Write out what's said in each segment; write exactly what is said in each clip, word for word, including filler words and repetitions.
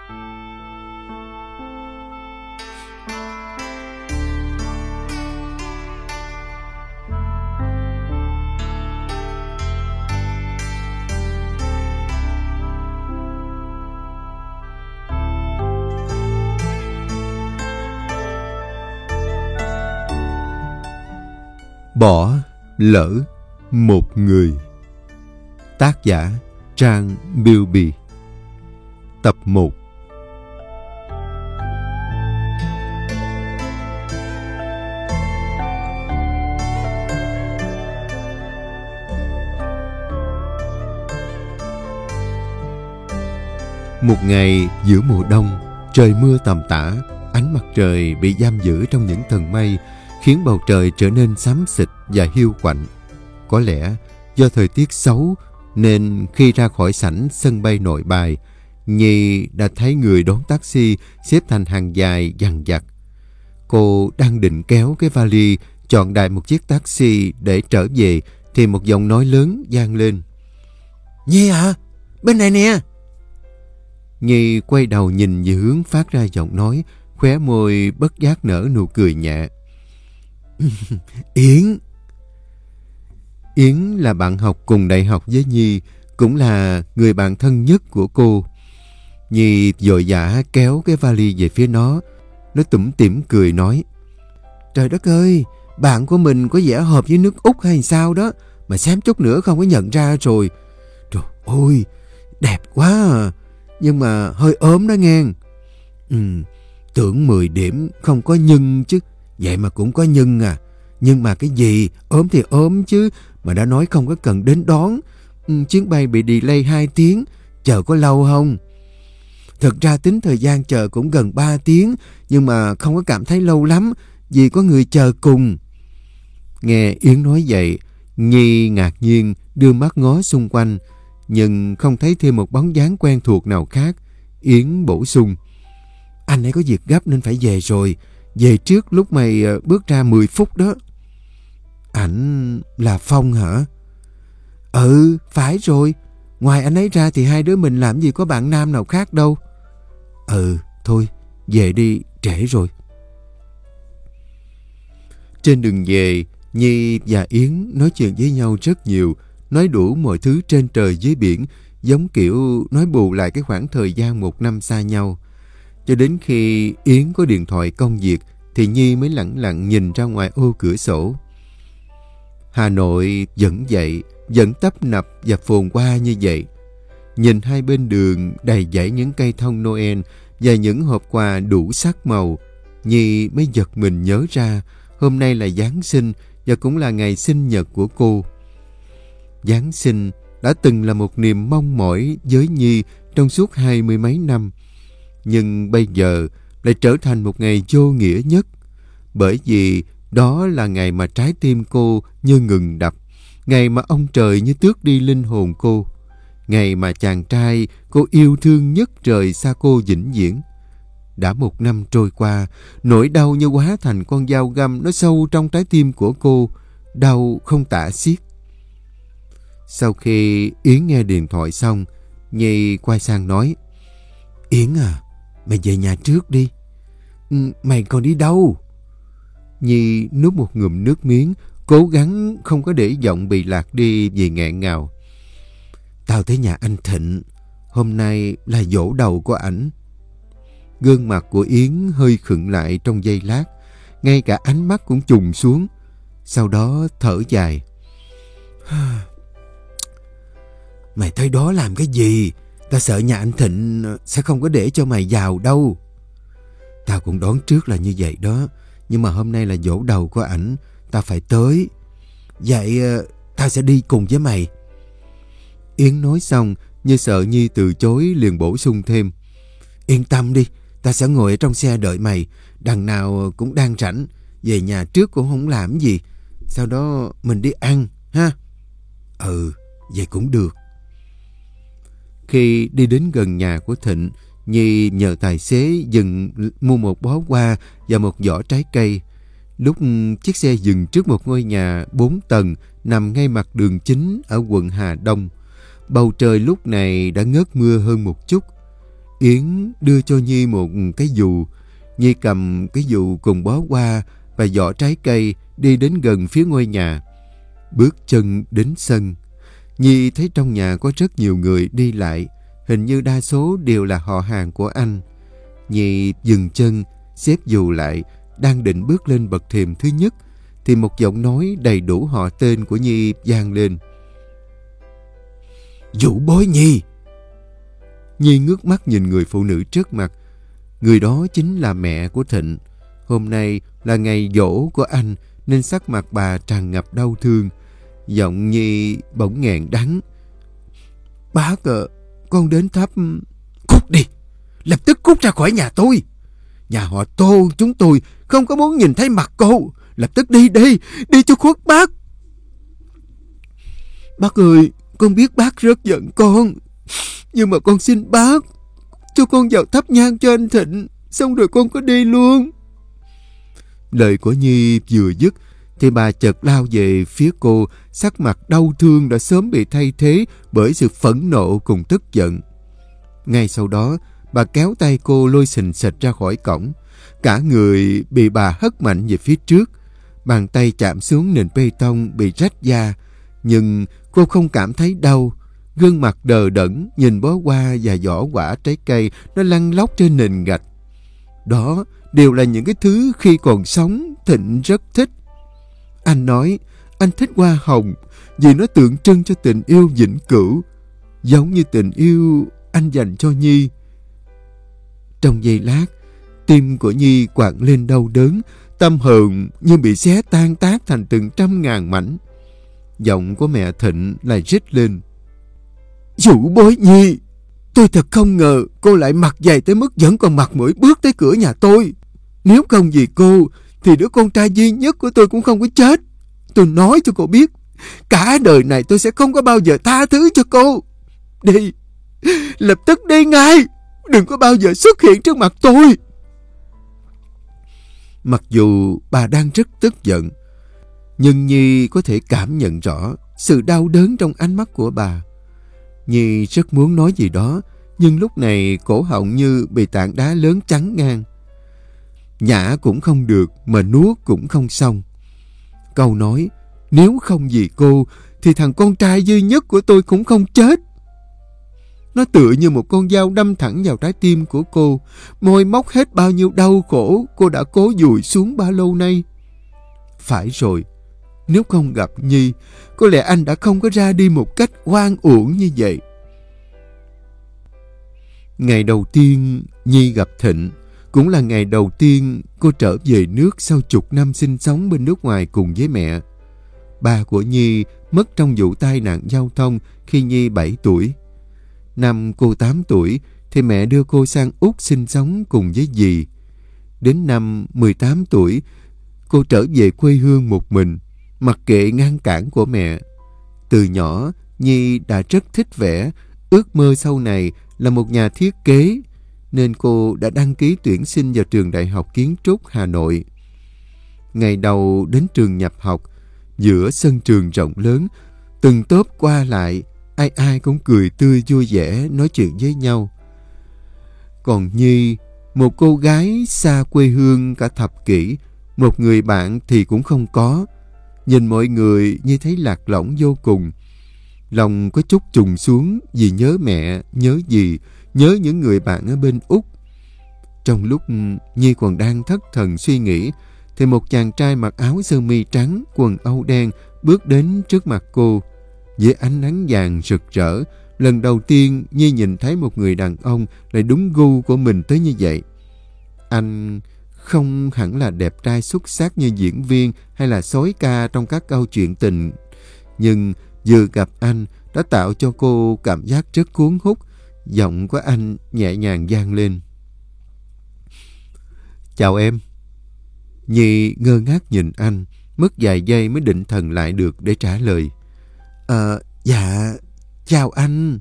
Bỏ lỡ một người. Tác giả Trang Bilby. Tập một. Một ngày giữa mùa đông, trời mưa tầm tã, ánh mặt trời bị giam giữ trong những tầng mây, khiến bầu trời trở nên xám xịt và hiu quạnh. Có lẽ do thời tiết xấu nên khi ra khỏi sảnh sân bay Nội Bài, Nhi đã thấy người đón taxi xếp thành hàng dài dằng dặc. Cô đang định kéo cái vali chọn đại một chiếc taxi để trở về thì một giọng nói lớn vang lên. Nhi à, bên này nè. Nhi quay đầu nhìn về hướng phát ra giọng nói, khóe môi bất giác nở nụ cười nhẹ. Yến. Yến là bạn học cùng đại học với Nhi, cũng là người bạn thân nhất của cô. Nhi vội vã kéo cái vali về phía nó. Nó tủm tỉm cười nói: Trời đất ơi, bạn của mình có vẻ hợp với nước Úc hay sao đó, mà xém chút nữa không có nhận ra rồi. Trời ơi, đẹp quá à, nhưng mà hơi ốm đó nghe. Ừ, tưởng mười điểm không có nhân chứ, vậy mà cũng có nhân à. Nhưng mà cái gì, ốm thì ốm chứ, mà đã nói không có cần đến đón. Ừ, chuyến bay bị delay hai tiếng, chờ có lâu không? Thực ra tính thời gian chờ cũng gần ba tiếng, nhưng mà không có cảm thấy lâu lắm, vì có người chờ cùng. Nghe Yến nói vậy, Nhi ngạc nhiên đưa mắt ngó xung quanh, nhưng không thấy thêm một bóng dáng quen thuộc nào khác. Yến bổ sung: Anh ấy có việc gấp nên phải về rồi, về trước lúc mày bước ra mười phút đó. Ảnh là Phong hả? Ừ, phải rồi. Ngoài anh ấy ra thì hai đứa mình làm gì có bạn nam nào khác đâu. Ừ, thôi, về đi, trễ rồi. Trên đường về, Nhi và Yến nói chuyện với nhau rất nhiều, nói đủ mọi thứ trên trời dưới biển, giống kiểu nói bù lại cái khoảng thời gian một năm xa nhau. Cho đến khi Yến có điện thoại công việc thì Nhi mới lẳng lặng nhìn ra ngoài ô cửa sổ. Hà Nội vẫn vậy, vẫn tấp nập và phồn hoa như vậy. Nhìn hai bên đường đầy dãy những cây thông Noel và những hộp quà đủ sắc màu, Nhi mới giật mình nhớ ra hôm nay là Giáng sinh và cũng là ngày sinh nhật của cô. Giáng sinh đã từng là một niềm mong mỏi với Nhi trong suốt hai mươi mấy năm, nhưng bây giờ lại trở thành một ngày vô nghĩa nhất, bởi vì đó là ngày mà trái tim cô như ngừng đập, ngày mà ông trời như tước đi linh hồn cô, ngày mà chàng trai cô yêu thương nhất rời xa cô vĩnh viễn. Đã một năm trôi qua, nỗi đau như hóa thành con dao găm, nó sâu trong trái tim của cô, đau không tả xiết. Sau khi Yến nghe điện thoại xong, Nhi quay sang nói: Yến à, mày về nhà trước đi. Ừ, mày còn đi đâu? Nhi nuốt một ngụm nước miếng, cố gắng không có để giọng bị lạc đi vì nghẹn ngào. Tao tới nhà anh Thịnh, hôm nay là giỗ đầu của ảnh. Gương mặt của Yến hơi khựng lại trong giây lát, ngay cả ánh mắt cũng trùng xuống. Sau đó thở dài. Mày tới đó làm cái gì? Tao sợ nhà anh Thịnh sẽ không có để cho mày vào đâu. Tao cũng đoán trước là như vậy đó, nhưng mà hôm nay là giỗ đầu của ảnh, tao phải tới. Vậy tao sẽ đi cùng với mày. Yến nói xong, như sợ Nhi từ chối liền bổ sung thêm: Yên tâm đi, tao sẽ ngồi ở trong xe đợi mày, đằng nào cũng đang rảnh, về nhà trước cũng không làm gì, sau đó mình đi ăn ha. Ừ, vậy cũng được. Khi đi đến gần nhà của Thịnh, Nhi nhờ tài xế dừng mua một bó hoa và một giỏ trái cây. Lúc chiếc xe dừng trước một ngôi nhà bốn tầng nằm ngay mặt đường chính ở quận Hà Đông, bầu trời lúc này đã ngớt mưa hơn một chút. Yến đưa cho Nhi một cái dù. Nhi cầm cái dù cùng bó hoa và giỏ trái cây đi đến gần phía ngôi nhà. Bước chân đến sân. Nhi thấy trong nhà có rất nhiều người đi lại. Hình như đa số đều là họ hàng của anh. Nhi dừng chân, xếp dù lại, đang định bước lên bậc thềm thứ nhất, thì một giọng nói đầy đủ họ tên của Nhi vang lên. Vũ bối Nhi. Nhi ngước mắt nhìn người phụ nữ trước mặt. Người đó chính là mẹ của Thịnh. Hôm nay là ngày giỗ của anh nên sắc mặt bà tràn ngập đau thương. Giọng Nhi bỗng nghẹn đắng. Bác à, con đến thắp... Cút đi! Lập tức cút ra khỏi nhà tôi! Nhà họ Tô chúng tôi không có muốn nhìn thấy mặt cô. Lập tức đi đi! Đi cho khuất bác! Bác ơi, con biết bác rất giận con. Nhưng mà con xin bác cho con vào thắp nhang cho anh Thịnh, xong rồi con có đi luôn. Lời của Nhi vừa dứt thì bà chợt lao về phía cô, sắc mặt đau thương đã sớm bị thay thế bởi sự phẫn nộ cùng tức giận. Ngay sau đó, bà kéo tay cô lôi xình xịch ra khỏi cổng. Cả người bị bà hất mạnh về phía trước. Bàn tay chạm xuống nền bê tông bị rách da, nhưng cô không cảm thấy đau. Gương mặt đờ đẫn nhìn bó hoa và giỏ quả trái cây nó lăn lóc trên nền gạch. Đó đều là những cái thứ khi còn sống Thịnh rất thích. Anh nói anh thích hoa hồng vì nó tượng trưng cho tình yêu vĩnh cửu, giống như tình yêu anh dành cho Nhi. Trong giây lát, tim của Nhi quặn lên đau đớn, tâm hồn như bị xé tan tác thành từng trăm ngàn mảnh. Giọng của mẹ Thịnh lại rít lên. Vũ bối Nhi, tôi thật không ngờ cô lại mặc dày tới mức vẫn còn mặt mũi bước tới cửa nhà tôi. Nếu không vì cô thì đứa con trai duy nhất của tôi cũng không có chết. Tôi nói cho cô biết, cả đời này tôi sẽ không có bao giờ tha thứ cho cô. Đi, lập tức đi ngay, đừng có bao giờ xuất hiện trước mặt tôi. Mặc dù bà đang rất tức giận, nhưng Nhi có thể cảm nhận rõ sự đau đớn trong ánh mắt của bà. Nhi rất muốn nói gì đó, nhưng lúc này cổ họng như bị tảng đá lớn chắn ngang. Nhả cũng không được, mà nuốt cũng không xong. Câu nói, nếu không vì cô, thì thằng con trai duy nhất của tôi cũng không chết. Nó tựa như một con dao đâm thẳng vào trái tim của cô, moi móc hết bao nhiêu đau khổ cô đã cố dùi xuống bao lâu nay. Phải rồi, nếu không gặp Nhi, có lẽ anh đã không có ra đi một cách oan uổng như vậy. Ngày đầu tiên Nhi gặp Thịnh, cũng là ngày đầu tiên cô trở về nước sau chục năm sinh sống bên nước ngoài cùng với mẹ. Ba của Nhi mất trong vụ tai nạn giao thông khi Nhi bảy tuổi. Năm cô tám tuổi thì mẹ đưa cô sang Úc sinh sống cùng với dì. Đến năm mười tám tuổi, cô trở về quê hương một mình, mặc kệ ngăn cản của mẹ. Từ nhỏ, Nhi đã rất thích vẽ, ước mơ sau này là một nhà thiết kế, nên cô đã đăng ký tuyển sinh vào trường Đại học Kiến trúc Hà Nội. Ngày đầu đến trường nhập học, giữa sân trường rộng lớn, từng tốp qua lại, ai ai cũng cười tươi vui vẻ nói chuyện với nhau. Còn Nhi, một cô gái xa quê hương cả thập kỷ, một người bạn thì cũng không có. Nhìn mọi người như thấy lạc lõng vô cùng. Lòng có chút trùng xuống vì nhớ mẹ, nhớ dì, nhớ những người bạn ở bên Úc. Trong lúc Nhi còn đang thất thần suy nghĩ, thì một chàng trai mặc áo sơ mi trắng, quần âu đen bước đến trước mặt cô. Dưới ánh nắng vàng rực rỡ, lần đầu tiên Nhi nhìn thấy một người đàn ông lại đúng gu của mình tới như vậy. Anh không hẳn là đẹp trai xuất sắc như diễn viên hay là soái ca trong các câu chuyện tình, nhưng vừa gặp anh đã tạo cho cô cảm giác rất cuốn hút. Giọng của anh nhẹ nhàng vang lên. Chào em. Nhi ngơ ngác nhìn anh, mất vài giây mới định thần lại được để trả lời. Ờ, dạ, chào anh.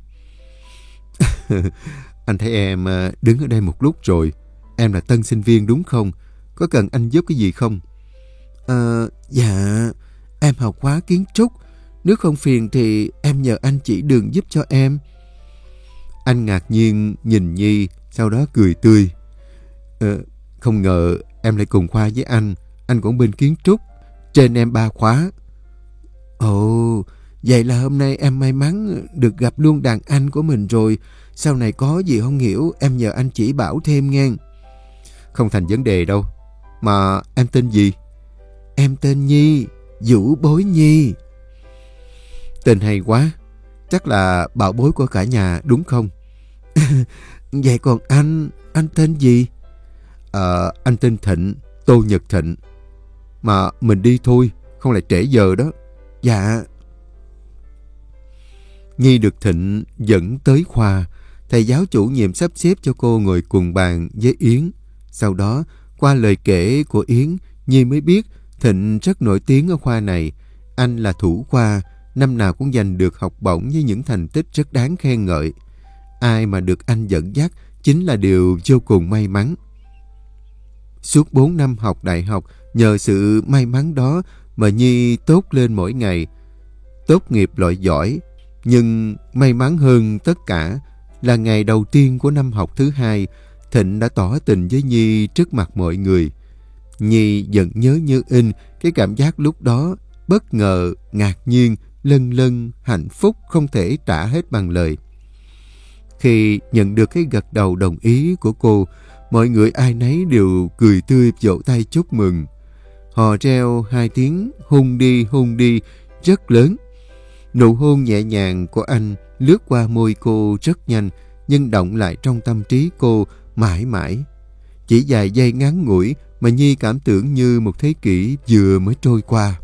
Anh thấy em đứng ở đây một lúc rồi. Em là tân sinh viên đúng không? Có cần anh giúp cái gì không? Ờ, dạ, em học khóa kiến trúc. Nếu không phiền thì em nhờ anh chỉ đường giúp cho em. Anh ngạc nhiên nhìn Nhi, sau đó cười tươi. Ờ, không ngờ em lại cùng khoa với anh. Anh cũng bên kiến trúc, trên em ba khóa. Ồ, vậy là hôm nay em may mắn được gặp luôn đàn anh của mình rồi. Sau này có gì không hiểu, em nhờ anh chỉ bảo thêm nghe. Không thành vấn đề đâu. Mà em tên gì? Em tên Nhi, Vũ Bối Nhi. Tên hay quá. Chắc là bảo bối của cả nhà đúng không? Vậy còn anh, anh tên gì? Ờ, anh tên Thịnh, Tô Nhật Thịnh. Mà mình đi thôi, không lại trễ giờ đó. Dạ. Nhi được Thịnh dẫn tới khoa. Thầy giáo chủ nhiệm sắp xếp cho cô ngồi cùng bàn với Yến. Sau đó, qua lời kể của Yến, Nhi mới biết Thịnh rất nổi tiếng ở khoa này. Anh là thủ khoa, năm nào cũng giành được học bổng với những thành tích rất đáng khen ngợi. Ai mà được anh dẫn dắt chính là điều vô cùng may mắn. Suốt bốn năm học đại học, nhờ sự may mắn đó mà Nhi tốt lên mỗi ngày. Tốt nghiệp loại giỏi, nhưng may mắn hơn tất cả là ngày đầu tiên của năm học thứ hai, Thịnh đã tỏ tình với Nhi trước mặt mọi người. Nhi vẫn nhớ như in cái cảm giác lúc đó, bất ngờ, ngạc nhiên, lân lân, hạnh phúc không thể tả hết bằng lời. Khi nhận được cái gật đầu đồng ý của cô, mọi người ai nấy đều cười tươi vỗ tay chúc mừng. Hò reo hai tiếng hôn đi hôn đi rất lớn. Nụ hôn nhẹ nhàng của anh lướt qua môi cô rất nhanh, nhưng động lại trong tâm trí cô mãi mãi. Chỉ vài giây ngắn ngủi mà Nhi cảm tưởng như một thế kỷ vừa mới trôi qua.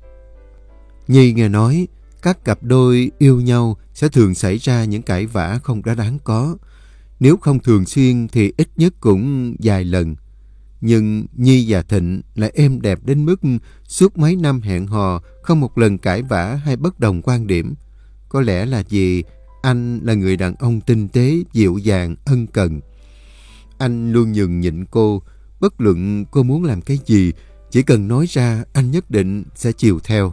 Nhi nghe nói các cặp đôi yêu nhau sẽ thường xảy ra những cãi vã không đã đáng có. Nếu không thường xuyên thì ít nhất cũng vài lần. Nhưng Nhi và Thịnh lại êm đẹp đến mức suốt mấy năm hẹn hò không một lần cãi vã hay bất đồng quan điểm. Có lẽ là vì anh là người đàn ông tinh tế, dịu dàng, ân cần. Anh luôn nhường nhịn cô, bất luận cô muốn làm cái gì, chỉ cần nói ra anh nhất định sẽ chiều theo.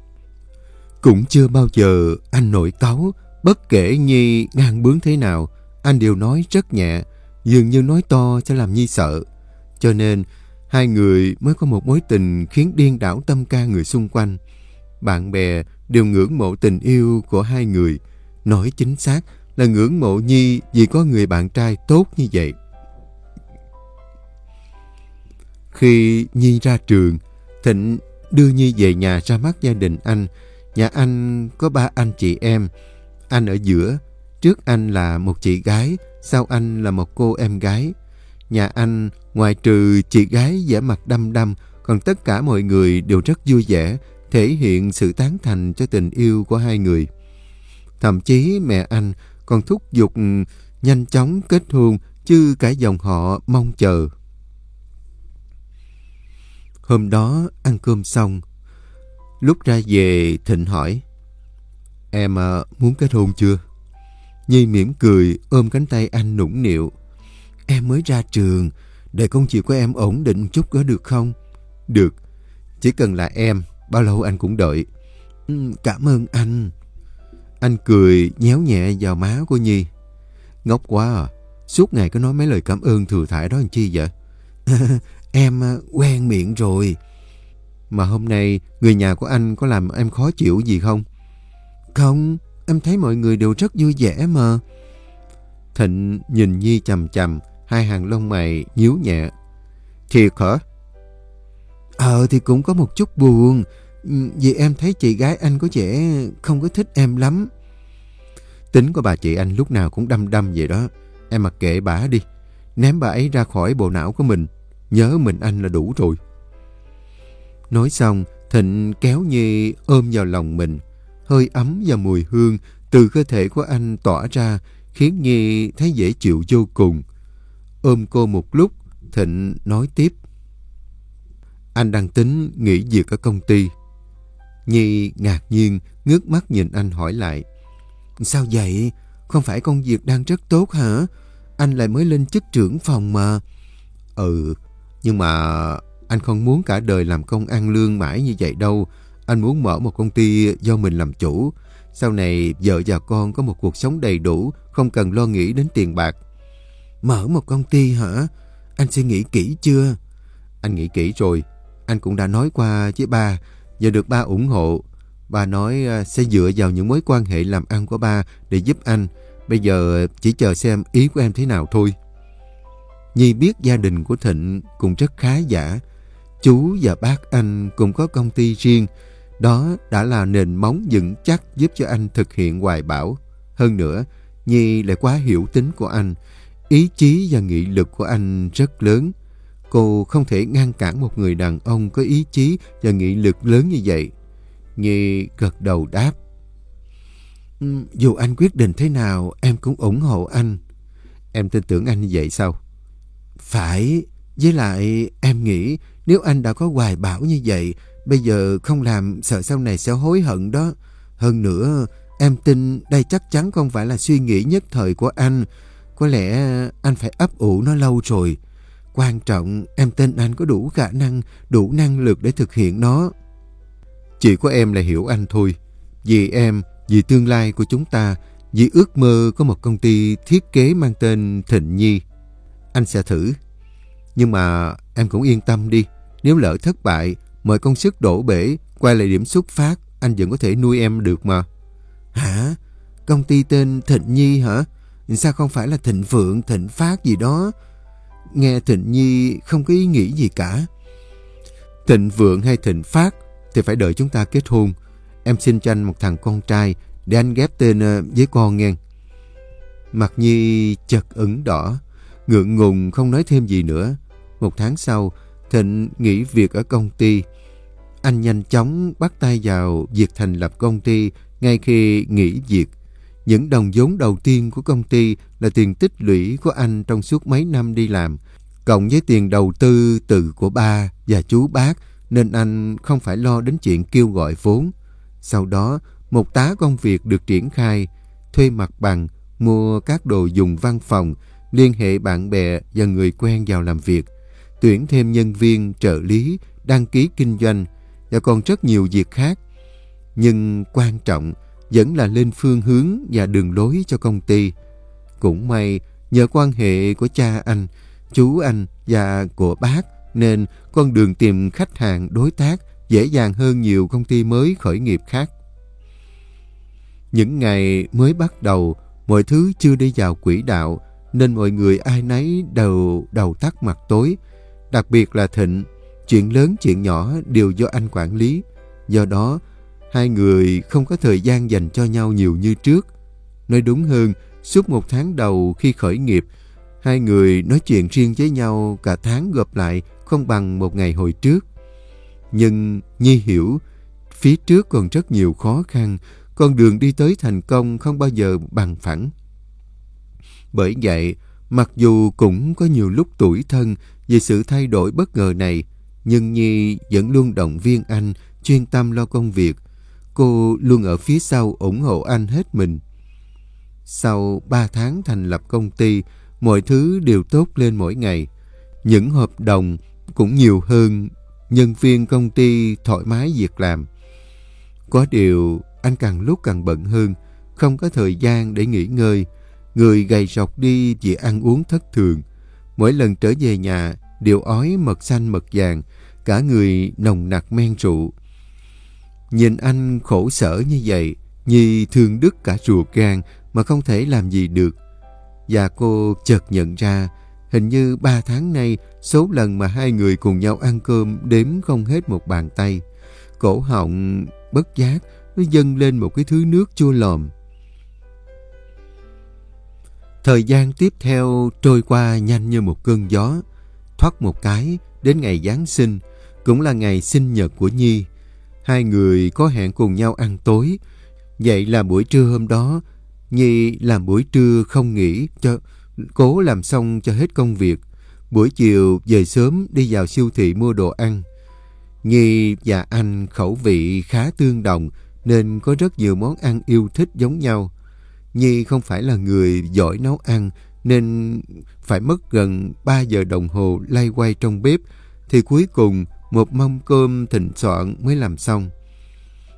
Cũng chưa bao giờ anh nổi cáu, bất kể Nhi ngang bướng thế nào, anh đều nói rất nhẹ, dường như nói to cho làm Nhi sợ. Cho nên, hai người mới có một mối tình khiến điên đảo tâm can người xung quanh. Bạn bè đều ngưỡng mộ tình yêu của hai người. Nói chính xác là ngưỡng mộ Nhi vì có người bạn trai tốt như vậy. Khi Nhi ra trường, Thịnh đưa Nhi về nhà ra mắt gia đình anh. Nhà anh có ba anh chị em. Anh ở giữa, trước anh là một chị gái, sau anh là một cô em gái. Nhà anh, ngoài trừ chị gái vẻ mặt đăm đăm, còn tất cả mọi người đều rất vui vẻ, thể hiện sự tán thành cho tình yêu của hai người. Thậm chí mẹ anh còn thúc giục nhanh chóng kết hôn, chứ cả dòng họ mong chờ. Hôm đó ăn cơm xong, lúc ra về Thịnh hỏi: Em à, muốn kết hôn chưa? Nhi mỉm cười ôm cánh tay anh nũng nịu: Em mới ra trường, để công việc của em ổn định một chút có được không? Được, chỉ cần là em, bao lâu anh cũng đợi. Ừ, cảm ơn anh. Anh cười nhéo nhẹ vào má của Nhi. Ngốc quá à, suốt ngày cứ nói mấy lời cảm ơn thừa thãi đó làm chi vậy? Em quen miệng rồi. Mà hôm nay người nhà của anh có làm em khó chịu gì không? Không, em thấy mọi người đều rất vui vẻ mà. Thịnh nhìn Nhi chằm chằm, hai hàng lông mày nhíu nhẹ. Thiệt hả? Ờ thì cũng có một chút buồn, vì em thấy chị gái anh có vẻ không có thích em lắm. Tính của bà chị anh lúc nào cũng đăm đăm vậy đó. Em mặc kệ bả đi, ném bà ấy ra khỏi bộ não của mình, nhớ mình anh là đủ rồi. Nói xong, Thịnh kéo Nhi ôm vào lòng mình. Hơi ấm và mùi hương từ cơ thể của anh tỏa ra khiến Nhi thấy dễ chịu vô cùng. Ôm cô một lúc, Thịnh nói tiếp: Anh đang tính nghỉ việc ở công ty. Nhi ngạc nhiên ngước mắt nhìn anh hỏi lại: Sao vậy? Không phải công việc đang rất tốt hả? Anh lại mới lên chức trưởng phòng mà. Ừ, nhưng mà anh không muốn cả đời làm công ăn lương mãi như vậy đâu. Anh muốn mở một công ty do mình làm chủ. Sau này vợ và con có một cuộc sống đầy đủ, không cần lo nghĩ đến tiền bạc. Mở một công ty hả? Anh suy nghĩ kỹ chưa? Anh nghĩ kỹ rồi. Anh cũng đã nói qua với ba, và được ba ủng hộ. Ba nói sẽ dựa vào những mối quan hệ làm ăn của ba để giúp anh. Bây giờ chỉ chờ xem ý của em thế nào thôi. Nhi biết gia đình của Thịnh cũng rất khá giả. Chú và bác anh cũng có công ty riêng. Đó đã là nền móng vững chắc giúp cho anh thực hiện hoài bão. Hơn nữa, Nhi lại quá hiểu tính của anh. Ý chí và nghị lực của anh rất lớn. Cô không thể ngăn cản một người đàn ông có ý chí và nghị lực lớn như vậy. Nhi gật đầu đáp. Dù anh quyết định thế nào, em cũng ủng hộ anh. Em tin tưởng anh như vậy sao? Phải, với lại em nghĩ nếu anh đã có hoài bão như vậy, bây giờ không làm sợ sau này sẽ hối hận đó. Hơn nữa, em tin đây chắc chắn không phải là suy nghĩ nhất thời của anh. Có lẽ anh phải ấp ủ nó lâu rồi. Quan trọng em tin anh có đủ khả năng, đủ năng lực để thực hiện nó. Chỉ có em là hiểu anh thôi. Vì em, vì tương lai của chúng ta, vì ước mơ có một công ty thiết kế mang tên Thịnh Nhi. Anh sẽ thử. Nhưng mà em cũng yên tâm đi. Nếu lỡ thất bại, mọi công sức đổ bể, quay lại điểm xuất phát, anh vẫn có thể nuôi em được mà. Hả? Công ty tên Thịnh Nhi hả? Sao không phải là Thịnh Phượng, Thịnh Phát gì đó? Nghe Thịnh Nhi không có ý nghĩ gì cả. Thịnh Vượng hay Thịnh Phát thì phải đợi chúng ta kết hôn. Em xin cho anh một thằng con trai để anh ghép tên với con nghe. Mặt Nhi chợt ửng đỏ, ngượng ngùng không nói thêm gì nữa. Một tháng sau, Thịnh nghỉ việc ở công ty. Anh nhanh chóng bắt tay vào việc thành lập công ty ngay khi nghỉ việc. Những đồng vốn đầu tiên của công ty là tiền tích lũy của anh trong suốt mấy năm đi làm, cộng với tiền đầu tư từ của ba và chú bác, nên anh không phải lo đến chuyện kêu gọi vốn. Sau đó, một tá công việc được triển khai: thuê mặt bằng, mua các đồ dùng văn phòng, liên hệ bạn bè và người quen vào làm việc, tuyển thêm nhân viên, trợ lý, đăng ký kinh doanh và còn rất nhiều việc khác. Nhưng quan trọng vẫn là lên phương hướng và đường lối cho công ty. Cũng may, nhờ quan hệ của cha anh, chú anh và của bác, nên con đường tìm khách hàng, đối tác dễ dàng hơn nhiều công ty mới khởi nghiệp khác. Những ngày mới bắt đầu, mọi thứ chưa đi vào quỹ đạo, nên mọi người ai nấy đều đầu tắt mặt tối. Đặc biệt là Thịnh, chuyện lớn chuyện nhỏ đều do anh quản lý. Do đó, hai người không có thời gian dành cho nhau nhiều như trước. Nói đúng hơn, suốt một tháng đầu khi khởi nghiệp, hai người nói chuyện riêng với nhau cả tháng gộp lại không bằng một ngày hồi trước. Nhưng Nhi hiểu, phía trước còn rất nhiều khó khăn, con đường đi tới thành công không bao giờ bằng phẳng. Bởi vậy, mặc dù cũng có nhiều lúc tủi thân về sự thay đổi bất ngờ này, nhưng Nhi vẫn luôn động viên anh chuyên tâm lo công việc. Cô luôn ở phía sau ủng hộ anh hết mình. Sau ba tháng thành lập công ty, mọi thứ đều tốt lên mỗi ngày. Những hợp đồng cũng nhiều hơn, nhân viên công ty thoải mái việc làm. Có điều, anh càng lúc càng bận hơn, không có thời gian để nghỉ ngơi. Người gầy rộc đi vì ăn uống thất thường. Mỗi lần trở về nhà đều ói mật xanh mật vàng, cả người nồng nặc men rượu. Nhìn anh khổ sở như vậy, Nhi thương đứt cả ruột gan mà không thể làm gì được. Và cô chợt nhận ra, hình như ba tháng nay, số lần mà hai người cùng nhau ăn cơm đếm không hết một bàn tay. Cổ họng bất giác, nó dâng lên một cái thứ nước chua lòm. Thời gian tiếp theo trôi qua nhanh như một cơn gió. Thoắt một cái, đến ngày Giáng sinh, cũng là ngày sinh nhật của Nhi. Hai người có hẹn cùng nhau ăn tối. Vậy là buổi trưa hôm đó, Nhi làm buổi trưa không nghỉ, cho cố làm xong cho hết công việc. Buổi chiều về sớm đi vào siêu thị mua đồ ăn. Nhi và anh khẩu vị khá tương đồng nên có rất nhiều món ăn yêu thích giống nhau. Nhi không phải là người giỏi nấu ăn nên phải mất gần ba giờ đồng hồ loay quay trong bếp thì cuối cùng một mâm cơm thịnh soạn mới làm xong.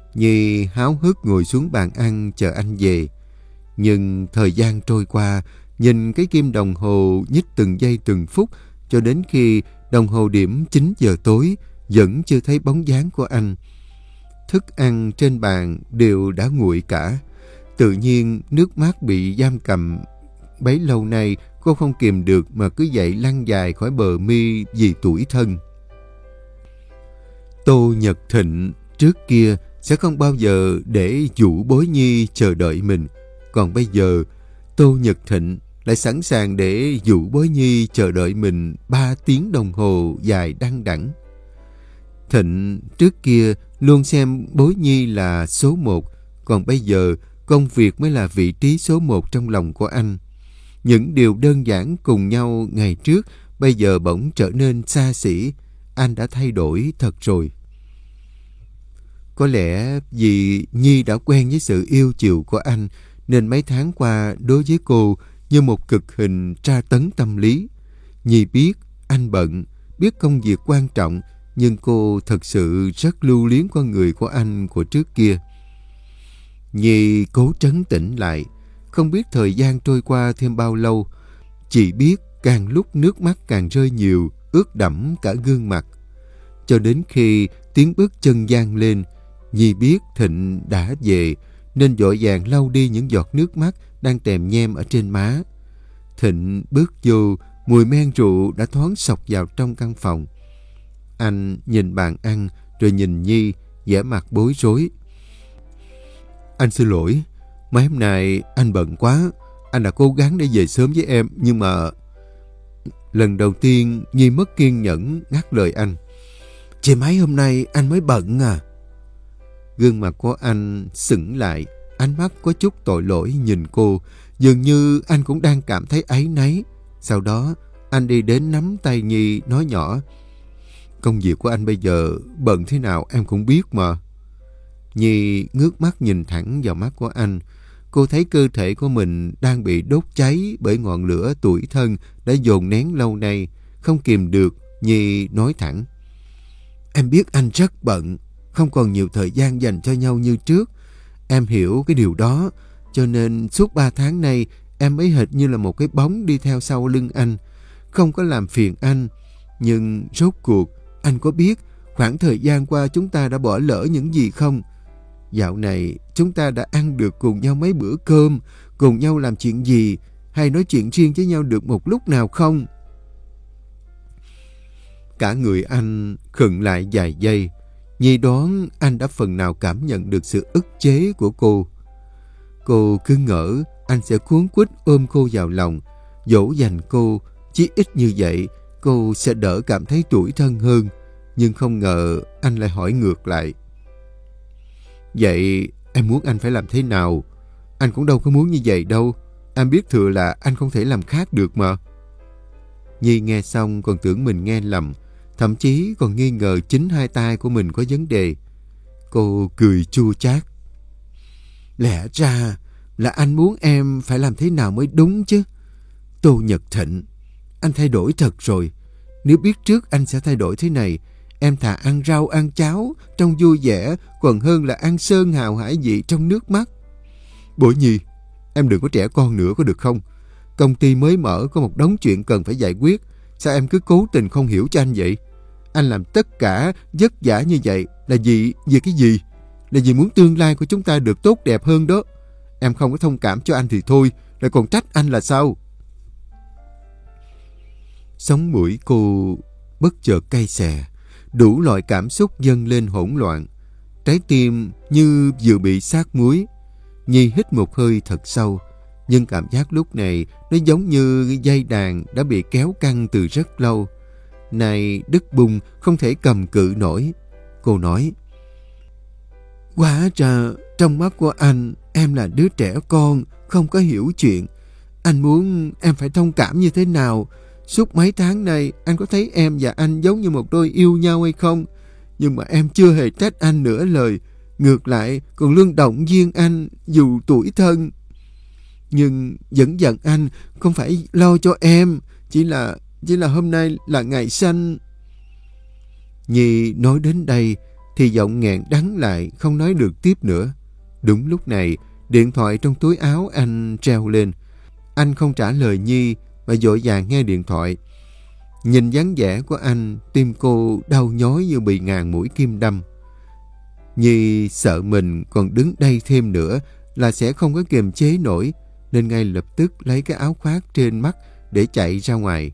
Nhi háo hức ngồi xuống bàn ăn chờ anh về. Nhưng thời gian trôi qua nhìn cái kim đồng hồ nhích từng giây từng phút cho đến khi đồng hồ điểm chín giờ tối vẫn chưa thấy bóng dáng của anh. Thức ăn trên bàn đều đã nguội cả. Tự nhiên nước mắt bị giam cầm bấy lâu nay cô không kìm được mà cứ dậy lăn dài khỏi bờ mi vì tủi thân. Tô Nhật Thịnh trước kia sẽ không bao giờ để Vũ Bối Nhi chờ đợi mình. Còn bây giờ Tô Nhật Thịnh lại sẵn sàng để Vũ Bối Nhi chờ đợi mình ba tiếng đồng hồ dài đăng đẵng. Thịnh trước kia luôn xem Bối Nhi là số một, còn bây giờ công việc mới là vị trí số một trong lòng của anh. Những điều đơn giản cùng nhau ngày trước bây giờ bỗng trở nên xa xỉ. Anh đã thay đổi thật rồi. Có lẽ vì Nhi đã quen với sự yêu chiều của anh nên mấy tháng qua đối với cô như một cực hình tra tấn tâm lý. Nhi biết anh bận, biết công việc quan trọng, nhưng cô thật sự rất lưu luyến con người của anh của trước kia. Nhi cố trấn tĩnh lại, không biết thời gian trôi qua thêm bao lâu. Chỉ biết càng lúc nước mắt càng rơi nhiều, ướt đẫm cả gương mặt. Cho đến khi tiếng bước chân vang lên, Nhi biết Thịnh đã về, nên vội vàng lau đi những giọt nước mắt đang tèm nhem ở trên má. Thịnh bước vô, mùi men rượu đã thoáng xộc vào trong căn phòng. Anh nhìn bàn ăn, rồi nhìn Nhi, vẻ mặt bối rối. Anh xin lỗi, mấy hôm nay anh bận quá. Anh đã cố gắng để về sớm với em, nhưng mà... Lần đầu tiên Nhi mất kiên nhẫn ngắt lời anh. Chỉ mấy hôm nay anh mới bận à? Gương mặt của anh sững lại, ánh mắt có chút tội lỗi nhìn cô, dường như anh cũng đang cảm thấy áy náy. Sau đó anh đi đến nắm tay Nhi nói nhỏ. Công việc của anh bây giờ bận thế nào em cũng biết mà. Nhi ngước mắt nhìn thẳng vào mắt của anh. Cô thấy cơ thể của mình đang bị đốt cháy bởi ngọn lửa tủi thân đã dồn nén lâu nay. Không kìm được, Nhi nói thẳng. Em biết anh rất bận, không còn nhiều thời gian dành cho nhau như trước. Em hiểu cái điều đó, cho nên suốt ba tháng nay em mới hệt như là một cái bóng đi theo sau lưng anh. Không có làm phiền anh, nhưng rốt cuộc anh có biết khoảng thời gian qua chúng ta đã bỏ lỡ những gì không? Dạo này chúng ta đã ăn được cùng nhau mấy bữa cơm, cùng nhau làm chuyện gì, hay nói chuyện riêng với nhau được một lúc nào không? Cả người anh khựng lại vài giây. Nhi đoán anh đã phần nào cảm nhận được sự ức chế của cô. Cô cứ ngỡ anh sẽ cuống quýt ôm cô vào lòng, dỗ dành cô, chí ít như vậy cô sẽ đỡ cảm thấy tủi thân hơn. Nhưng không ngờ anh lại hỏi ngược lại. Vậy em muốn anh phải làm thế nào? Anh cũng đâu có muốn như vậy đâu. Em biết thừa là anh không thể làm khác được mà. Nhi nghe xong còn tưởng mình nghe lầm, thậm chí còn nghi ngờ chính hai tai của mình có vấn đề. Cô cười chua chát. Lẽ ra là anh muốn em phải làm thế nào mới đúng chứ. Tô Nhật Thịnh, anh thay đổi thật rồi. Nếu biết trước anh sẽ thay đổi thế này, em thà ăn rau ăn cháo trong vui vẻ còn hơn là ăn sơn hào hải vị trong nước mắt. Bội Nhi, em đừng có trẻ con nữa có được không? Công ty mới mở có một đống chuyện cần phải giải quyết. Sao em cứ cố tình không hiểu cho anh vậy? Anh làm tất cả vất vả như vậy là vì, vì cái gì? Là vì muốn tương lai của chúng ta được tốt đẹp hơn đó. Em không có thông cảm cho anh thì thôi, lại còn trách anh là sao? Sống mũi cô bất chợt cay xè, đủ loại cảm xúc dâng lên hỗn loạn. Trái tim như vừa bị sát muối. Nhi hít một hơi thật sâu, nhưng cảm giác lúc này nó giống như dây đàn đã bị kéo căng từ rất lâu. Này đứt bung không thể cầm cự nổi. Cô nói. Hóa ra trong mắt của anh em là đứa trẻ con, không có hiểu chuyện. Anh muốn em phải thông cảm như thế nào? Suốt mấy tháng nay anh có thấy em và anh giống như một đôi yêu nhau hay không? Nhưng mà em chưa hề trách anh nửa lời. Ngược lại còn luôn động viên anh dù tuổi thân. Nhưng vẫn giận anh không phải lo cho em. Chỉ là Chỉ là hôm nay là ngày sanh. Nhi nói đến đây thì giọng nghẹn đắng lại, không nói được tiếp nữa. Đúng lúc này điện thoại trong túi áo anh treo lên. Anh không trả lời Nhi mà vội vàng nghe điện thoại. Nhìn dáng vẻ của anh, tim cô đau nhói như bị ngàn mũi kim đâm. Nhi sợ mình còn đứng đây thêm nữa là sẽ không có kiềm chế nổi, nên ngay lập tức lấy cái áo khoác trên mắt để chạy ra ngoài.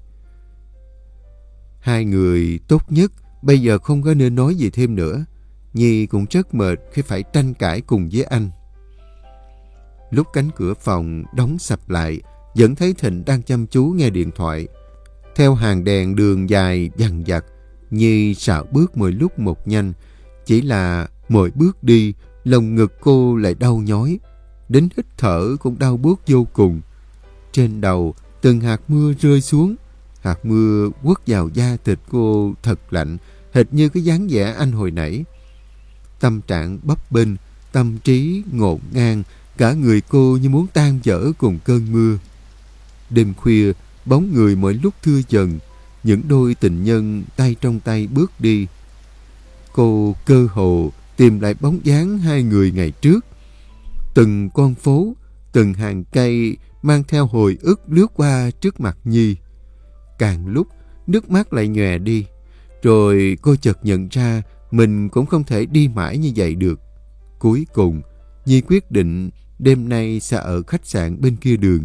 Hai người tốt nhất bây giờ không có nên nói gì thêm nữa. Nhi cũng rất mệt khi phải tranh cãi cùng với anh. Lúc cánh cửa phòng đóng sập lại, vẫn thấy Thịnh đang chăm chú nghe điện thoại. Theo hàng đèn đường dài dằng dặc, Nhi rảo bước mỗi lúc một nhanh. Chỉ là mỗi bước đi, lồng ngực cô lại đau nhói. Đến hít thở cũng đau buốt vô cùng. Trên đầu, từng hạt mưa rơi xuống. Hạt mưa quất vào da thịt cô thật lạnh, hệt như cái dáng vẻ anh hồi nãy. Tâm trạng bấp bênh, tâm trí ngổn ngang, cả người cô như muốn tan vỡ cùng cơn mưa. Đêm khuya, bóng người mỗi lúc thưa dần, những đôi tình nhân tay trong tay bước đi. Cô cơ hồ tìm lại bóng dáng hai người ngày trước. Từng con phố, từng hàng cây mang theo hồi ức lướt qua trước mặt Nhi. Càng lúc, nước mắt lại nhòe đi. Rồi cô chợt nhận ra mình cũng không thể đi mãi như vậy được. Cuối cùng, Nhi quyết định đêm nay sẽ ở khách sạn bên kia đường.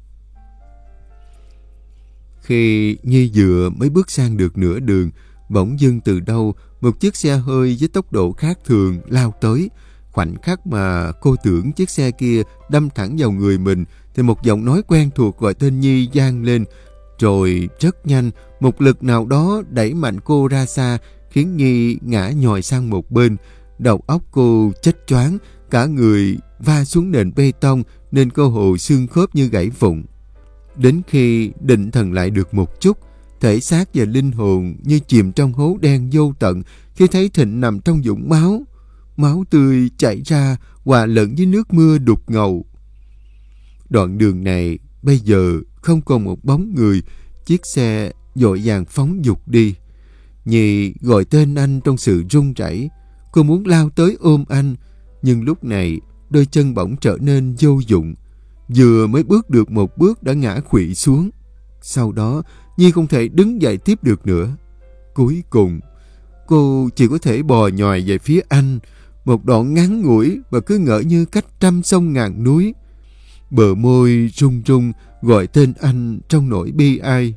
Khi Nhi vừa mới bước sang được nửa đường, bỗng dưng từ đâu một chiếc xe hơi với tốc độ khác thường lao tới. Khoảnh khắc mà cô tưởng chiếc xe kia đâm thẳng vào người mình thì một giọng nói quen thuộc gọi tên Nhi vang lên. Rồi rất nhanh, một lực nào đó đẩy mạnh cô ra xa, khiến Nhi ngã nhòi sang một bên. Đầu óc cô chết choáng, cả người va xuống nền bê tông nên cơ hồ xương khớp như gãy vụn. Đến khi định thần lại được một chút, thể xác và linh hồn như chìm trong hố đen vô tận khi thấy Thịnh nằm trong vũng máu. Máu tươi chảy ra hòa lẫn với nước mưa đục ngầu. Đoạn đường này bây giờ không còn một bóng người. Chiếc xe vội vàng phóng vụt đi. Nhi gọi tên anh trong sự run rẩy. Cô muốn lao tới ôm anh, nhưng lúc này đôi chân bỗng trở nên vô dụng. Vừa mới bước được một bước đã ngã khuỵu xuống. Sau đó Nhi không thể đứng dậy tiếp được nữa. Cuối cùng cô chỉ có thể bò nhòi về phía anh, một đoạn ngắn ngủi và cứ ngỡ như cách trăm sông ngàn núi. Bờ môi run run gọi tên anh trong nỗi bi ai.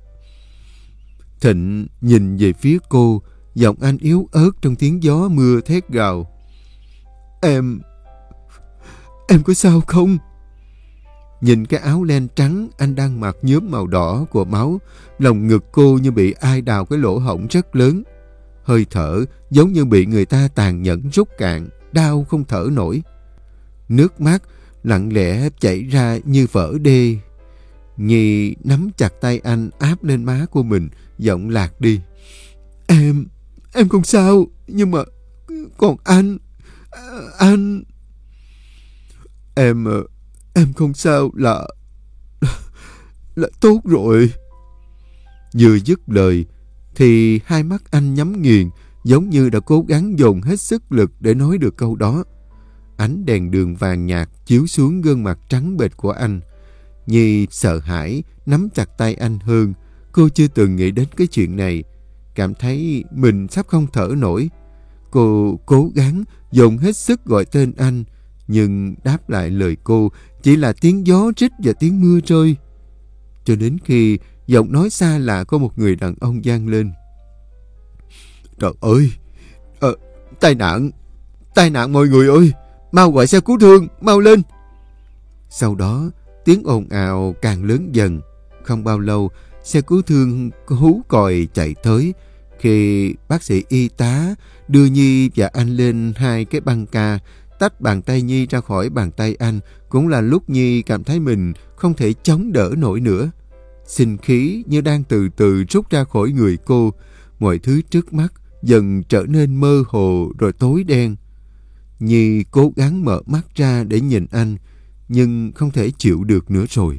Thịnh nhìn về phía cô, giọng anh yếu ớt trong tiếng gió mưa thét gào. Em... em có sao không? Nhìn cái áo len trắng anh đang mặc nhuốm màu đỏ của máu, lòng ngực cô như bị ai đào cái lỗ hổng rất lớn. Hơi thở giống như bị người ta tàn nhẫn rút cạn, đau không thở nổi. Nước mắt lặng lẽ chảy ra như vỡ đê. Nhi nắm chặt tay anh áp lên má của mình, giọng lạc đi. Em, em không sao, nhưng mà còn anh, anh... Em, em không sao là... là tốt rồi. Vừa dứt lời thì hai mắt anh nhắm nghiền, giống như đã cố gắng dồn hết sức lực để nói được câu đó. Ánh đèn đường vàng nhạt chiếu xuống gương mặt trắng bệch của anh. Nhi sợ hãi nắm chặt tay anh hơn. Cô chưa từng nghĩ đến cái chuyện này, cảm thấy mình sắp không thở nổi. Cô cố gắng dồn hết sức gọi tên anh, nhưng đáp lại lời cô chỉ là tiếng gió rít và tiếng mưa rơi. Cho đến khi giọng nói xa lạ của một người đàn ông vang lên. Trời ơi, ờ, tai nạn, tai nạn mọi người ơi, mau gọi xe cứu thương, mau lên. Sau đó, tiếng ồn ào càng lớn dần. Không bao lâu, xe cứu thương hú còi chạy tới. Khi bác sĩ y tá đưa Nhi và anh lên hai cái băng ca, tách bàn tay Nhi ra khỏi bàn tay anh, cũng là lúc Nhi cảm thấy mình không thể chống đỡ nổi nữa. Sinh khí như đang từ từ rút ra khỏi người cô. Mọi thứ trước mắt dần trở nên mơ hồ rồi tối đen. Nhi cố gắng mở mắt ra để nhìn anh, nhưng không thể chịu được nữa rồi.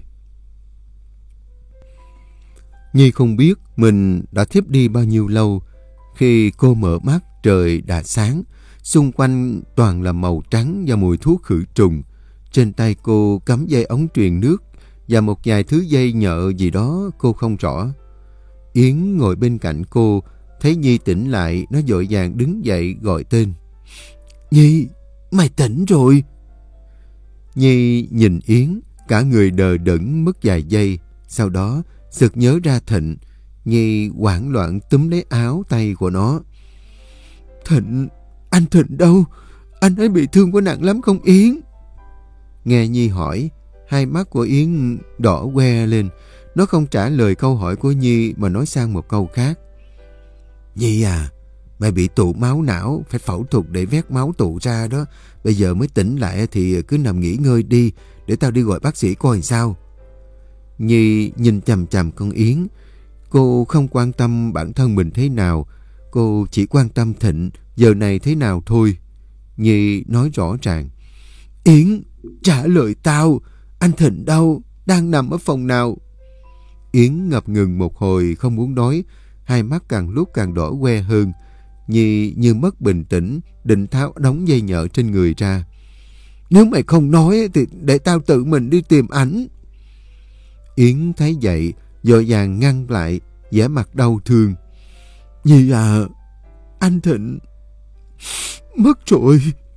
Nhi không biết mình đã thiếp đi bao nhiêu lâu. Khi cô mở mắt, trời đã sáng. Xung quanh toàn là màu trắng và mùi thuốc khử trùng. Trên tay cô cắm dây ống truyền nước. và một vài thứ dây nhợ gì đó cô không rõ. Yến ngồi bên cạnh cô, thấy Nhi tỉnh lại, nó vội vàng đứng dậy gọi tên. Nhi, mày tỉnh rồi. Nhi nhìn Yến, cả người đờ đẫn mất vài giây. Sau đó, sực nhớ ra Thịnh. Nhi hoảng loạn túm lấy áo tay của nó. Thịnh, anh Thịnh đâu? Anh ấy bị thương có nặng lắm không Yến? Nghe Nhi hỏi, hai mắt của Yến đỏ que lên. Nó không trả lời câu hỏi của Nhi mà nói sang một câu khác. Nhi à, mày bị tụ máu não, phải phẫu thuật để vét máu tụ ra đó. Bây giờ mới tỉnh lại thì cứ nằm nghỉ ngơi đi, để tao đi gọi bác sĩ coi sao. Nhi nhìn chằm chằm con Yến. Cô không quan tâm bản thân mình thế nào, cô chỉ quan tâm Thịnh giờ này thế nào thôi. Nhi nói rõ ràng. Yến, trả lời tao, anh Thịnh đâu, đang nằm ở phòng nào? Yến ngập ngừng một hồi không muốn nói, hai mắt càng lúc càng đỏ que hơn. Nhi như mất bình tĩnh, định tháo đóng dây nhợ trên người ra. Nếu mày không nói thì để tao tự mình đi tìm ảnh. Yến thấy vậy, vội vàng ngăn lại, vẻ mặt đau thương. Nhi à, anh Thịnh mất rồi.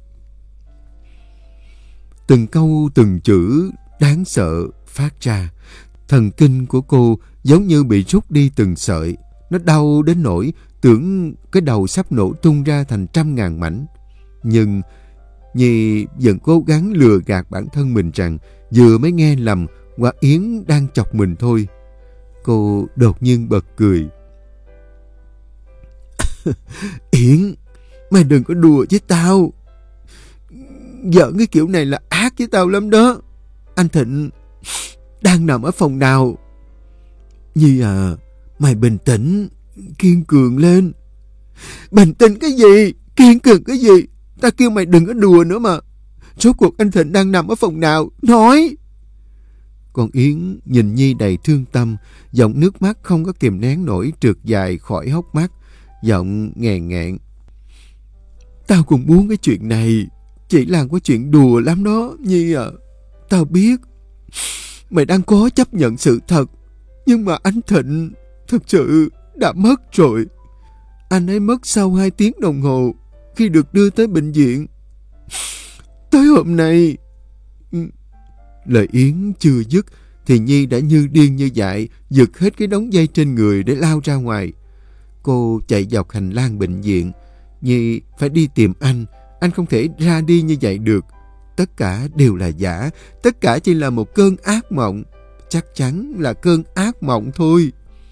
Từng câu từng chữ đáng sợ phát ra. Thần kinh của cô giống như bị rút đi từng sợi. Nó đau đến nỗi tưởng cái đầu sắp nổ tung ra thành trăm ngàn mảnh. Nhưng Nhi vẫn cố gắng lừa gạt bản thân mình rằng vừa mới nghe lầm hoặc Yến đang chọc mình thôi. Cô đột nhiên bật cười. Yến, mày đừng có đùa với tao. Giỡn cái kiểu này là ác với tao lắm đó. Anh Thịnh đang nằm ở phòng nào? Nhi à, mày bình tĩnh, kiên cường lên. Bình tĩnh cái gì? Kiên cường cái gì? Ta kêu mày đừng có đùa nữa mà. Rốt cuộc anh Thịnh đang nằm ở phòng nào? Nói! Con Yến nhìn Nhi đầy thương tâm, giọng nước mắt không có kìm nén nổi trượt dài khỏi hốc mắt, giọng nghèn nghẹn. Tao cũng muốn cái chuyện này, chỉ làm có chuyện đùa lắm đó, Nhi à. Tao biết mày đang cố chấp nhận sự thật, nhưng mà anh Thịnh thực sự đã mất rồi. Anh ấy mất sau hai tiếng đồng hồ khi được đưa tới bệnh viện. Tới hôm nay... Lời Yến chưa dứt thì Nhi đã như điên như dại, giật hết cái đống dây trên người để lao ra ngoài. Cô chạy dọc hành lang bệnh viện. Nhi phải đi tìm anh. Anh không thể ra đi như vậy được. Tất cả đều là giả. Tất cả chỉ là một cơn ác mộng. Chắc chắn là cơn ác mộng thôi.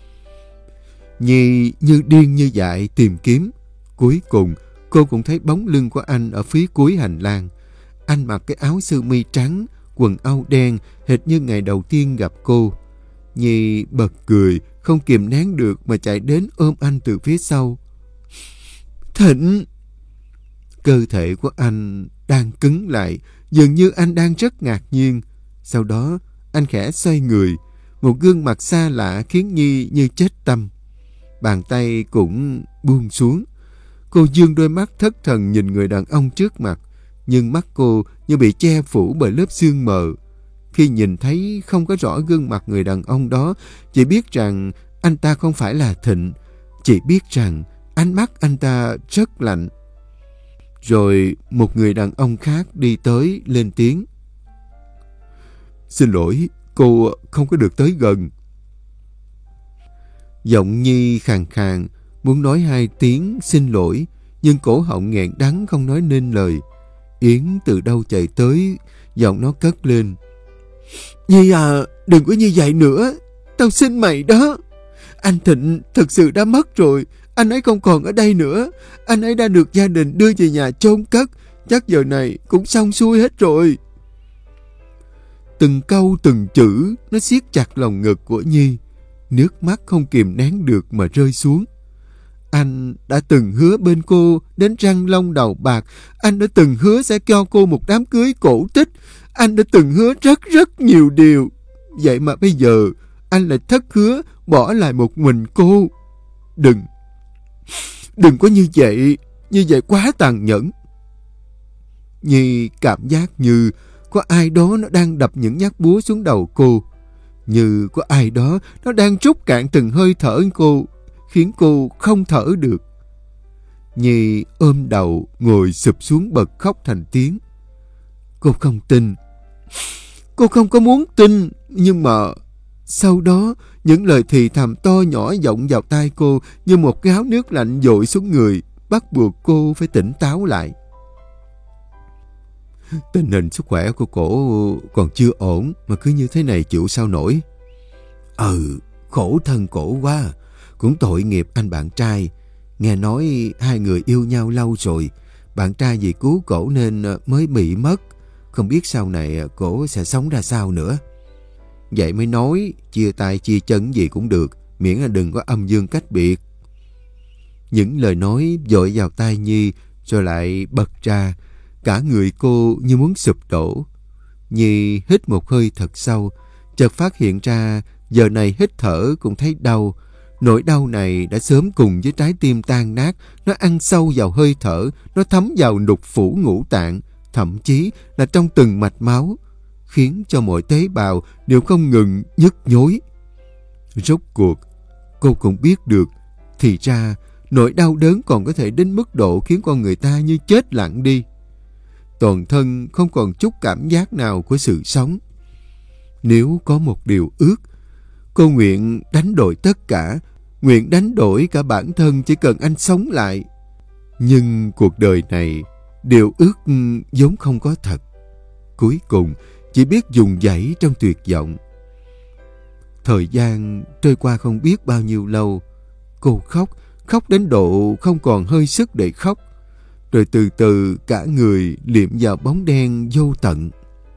Nhi như điên như dại tìm kiếm. Cuối cùng cô cũng thấy bóng lưng của anh ở phía cuối hành lang. Anh mặc cái áo sơ mi trắng, quần âu đen, hệt như ngày đầu tiên gặp cô. Nhi bật cười, không kìm nén được mà chạy đến ôm anh từ phía sau. Thịnh! Cơ thể của anh đang cứng lại, dường như anh đang rất ngạc nhiên. Sau đó, anh khẽ xoay người. Một gương mặt xa lạ khiến Nhi như chết tâm. Bàn tay cũng buông xuống. Cô dương đôi mắt thất thần nhìn người đàn ông trước mặt, nhưng mắt cô như bị che phủ bởi lớp sương mờ. Khi nhìn thấy không có rõ gương mặt người đàn ông đó, chỉ biết rằng anh ta không phải là Thịnh. Chỉ biết rằng ánh mắt anh ta rất lạnh. Rồi một người đàn ông khác đi tới lên tiếng. Xin lỗi, cô không có được tới gần. Giọng Nhi khàn khàn, muốn nói hai tiếng xin lỗi, nhưng cổ họng nghẹn đắng không nói nên lời. Yến từ đâu chạy tới, giọng nó cất lên. Nhi à, đừng có như vậy nữa. Tao xin mày đó. Anh Thịnh thật sự đã mất rồi. Anh ấy không còn ở đây nữa. Anh ấy đã được gia đình đưa về nhà chôn cất. Chắc giờ này cũng xong xuôi hết rồi. Từng câu từng chữ nó siết chặt lòng ngực của Nhi. Nước mắt không kìm nén được mà rơi xuống. Anh đã từng hứa bên cô đến răng long đầu bạc. Anh đã từng hứa sẽ cho cô một đám cưới cổ tích. Anh đã từng hứa rất rất nhiều điều. Vậy mà bây giờ anh lại thất hứa bỏ lại một mình cô. Đừng, đừng có như vậy. Như vậy quá tàn nhẫn. Nhi cảm giác như có ai đó nó đang đập những nhát búa xuống đầu cô. Như có ai đó nó đang trút cạn từng hơi thở cô, khiến cô không thở được. Nhi ôm đầu ngồi sụp xuống bật khóc thành tiếng. Cô không tin. Cô không có muốn tin, nhưng mà sau đó những lời thì thầm to nhỏ vọng vào tai cô như một gáo nước lạnh dội xuống người, bắt buộc cô phải tỉnh táo lại. Tình hình sức khỏe của cổ còn chưa ổn mà cứ như thế này chịu sao nổi. Ừ, khổ thân cổ quá. Cũng tội nghiệp anh bạn trai. Nghe nói hai người yêu nhau lâu rồi. Bạn trai vì cứu cổ nên mới bị mất. Không biết sau này cổ sẽ sống ra sao nữa. Vậy mới nói chia tay chia chân gì cũng được, miễn là đừng có âm dương cách biệt. Những lời nói dội vào tai Nhi rồi lại bật ra. Cả người cô như muốn sụp đổ. Nhi hít một hơi thật sâu, chợt phát hiện ra giờ này hít thở cũng thấy đau. Nỗi đau này đã sớm cùng với trái tim tan nát, nó ăn sâu vào hơi thở, nó thấm vào lục phủ ngũ tạng, thậm chí là trong từng mạch máu, khiến cho mọi tế bào đều không ngừng nhức nhối. Rốt cuộc, cô cũng biết được, thì ra nỗi đau đớn còn có thể đến mức độ khiến con người ta như chết lặng đi. Toàn thân không còn chút cảm giác nào của sự sống. Nếu có một điều ước, cô nguyện đánh đổi tất cả, nguyện đánh đổi cả bản thân chỉ cần anh sống lại. Nhưng cuộc đời này, điều ước vốn không có thật. Cuối cùng, chỉ biết dùng dãy trong tuyệt vọng. Thời gian trôi qua không biết bao nhiêu lâu. Cô khóc, khóc đến độ không còn hơi sức để khóc. Rồi từ từ cả người liệm vào bóng đen vô tận.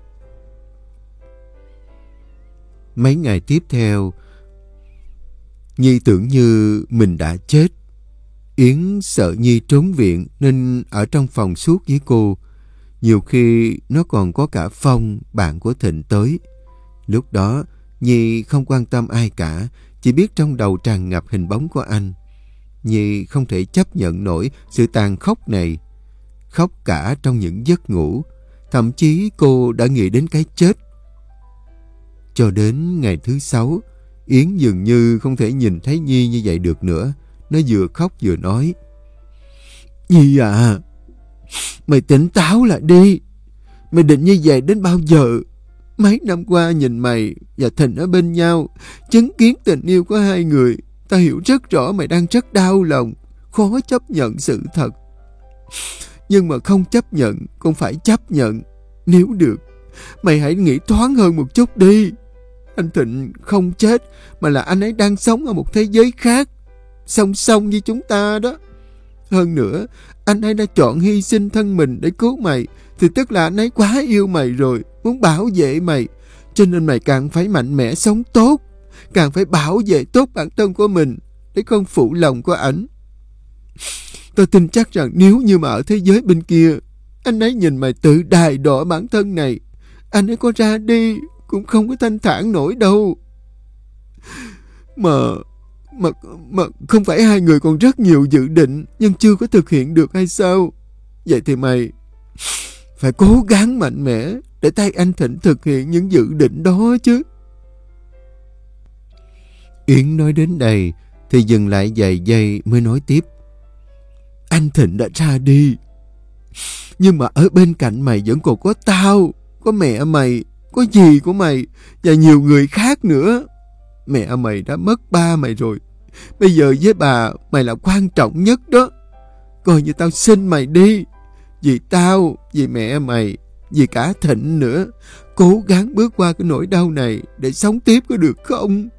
Mấy ngày tiếp theo, Nhi tưởng như mình đã chết. Yến sợ Nhi trốn viện nên ở trong phòng suốt với cô. Nhiều khi nó còn có cả Phong, bạn của Thịnh tới. Lúc đó, Nhi không quan tâm ai cả, chỉ biết trong đầu tràn ngập hình bóng của anh. Nhi không thể chấp nhận nổi sự tàn khốc này. Khóc cả trong những giấc ngủ. Thậm chí cô đã nghĩ đến cái chết. Cho đến ngày thứ sáu, Yến dường như không thể nhìn thấy Nhi như vậy được nữa. Nó vừa khóc vừa nói: Nhi à, mày tỉnh táo lại đi. Mày định như vậy đến bao giờ? Mấy năm qua nhìn mày và Thịnh ở bên nhau, chứng kiến tình yêu của hai người, tao hiểu rất rõ mày đang rất đau lòng, khó chấp nhận sự thật. Nhưng mà không chấp nhận, cũng phải chấp nhận. Nếu được, mày hãy nghĩ thoáng hơn một chút đi. Anh Thịnh không chết, mà là anh ấy đang sống ở một thế giới khác, song song với chúng ta đó. Hơn nữa, anh ấy đã chọn hy sinh thân mình để cứu mày, thì tức là anh ấy quá yêu mày rồi, muốn bảo vệ mày. Cho nên mày càng phải mạnh mẽ sống tốt, càng phải bảo vệ tốt bản thân của mình, để không phụ lòng của ảnh. Tôi tin chắc rằng nếu như mà ở thế giới bên kia, anh ấy nhìn mày tự đài đọa bản thân này, anh ấy có ra đi cũng không có thanh thản nổi đâu. Mà, mà, mà không phải hai người còn rất nhiều dự định nhưng chưa có thực hiện được hay sao? Vậy thì mày phải cố gắng mạnh mẽ để thay anh Thịnh thực hiện những dự định đó chứ. Yến nói đến đây thì dừng lại vài giây mới nói tiếp: Anh Thịnh đã ra đi, nhưng mà ở bên cạnh mày vẫn còn có tao, có mẹ mày, có dì của mày và nhiều người khác nữa. Mẹ mày đã mất ba mày rồi, bây giờ với bà mày là quan trọng nhất đó. Coi như tao xin mày đi, vì tao, vì mẹ mày, vì cả Thịnh nữa. Cố gắng bước qua cái nỗi đau này để sống tiếp có được không?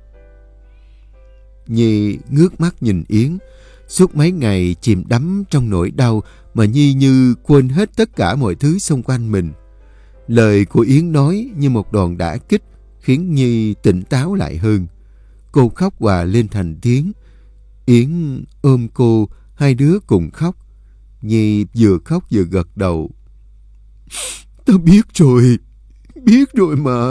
Nhi ngước mắt nhìn Yến. Suốt mấy ngày chìm đắm trong nỗi đau mà Nhi như quên hết tất cả mọi thứ xung quanh mình. Lời của Yến nói như một đòn đả kích, khiến Nhi tỉnh táo lại hơn. Cô khóc hòa lên thành tiếng. Yến ôm cô, hai đứa cùng khóc. Nhi vừa khóc vừa gật đầu. Tao biết rồi, biết rồi mà.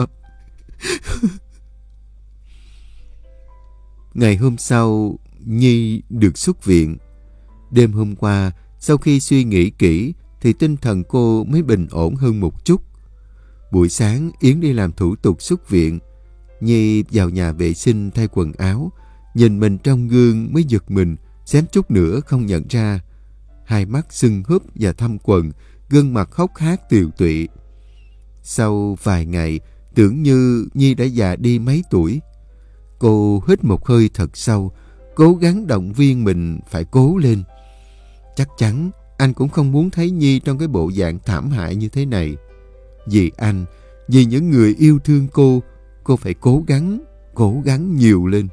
Ngày hôm sau, Nhi được xuất viện. Đêm hôm qua, sau khi suy nghĩ kỹ, thì tinh thần cô mới bình ổn hơn một chút. Buổi sáng, Yến đi làm thủ tục xuất viện. Nhi vào nhà vệ sinh thay quần áo, nhìn mình trong gương mới giật mình, xém chút nữa không nhận ra. Hai mắt sưng húp và thâm quầng, gương mặt hốc hác tiều tụy. Sau vài ngày, tưởng như Nhi đã già đi mấy tuổi. Cô hít một hơi thật sâu, cố gắng động viên mình phải cố lên. Chắc chắn anh cũng không muốn thấy Nhi trong cái bộ dạng thảm hại như thế này. Vì anh, vì những người yêu thương cô, cô phải cố gắng, cố gắng nhiều lên.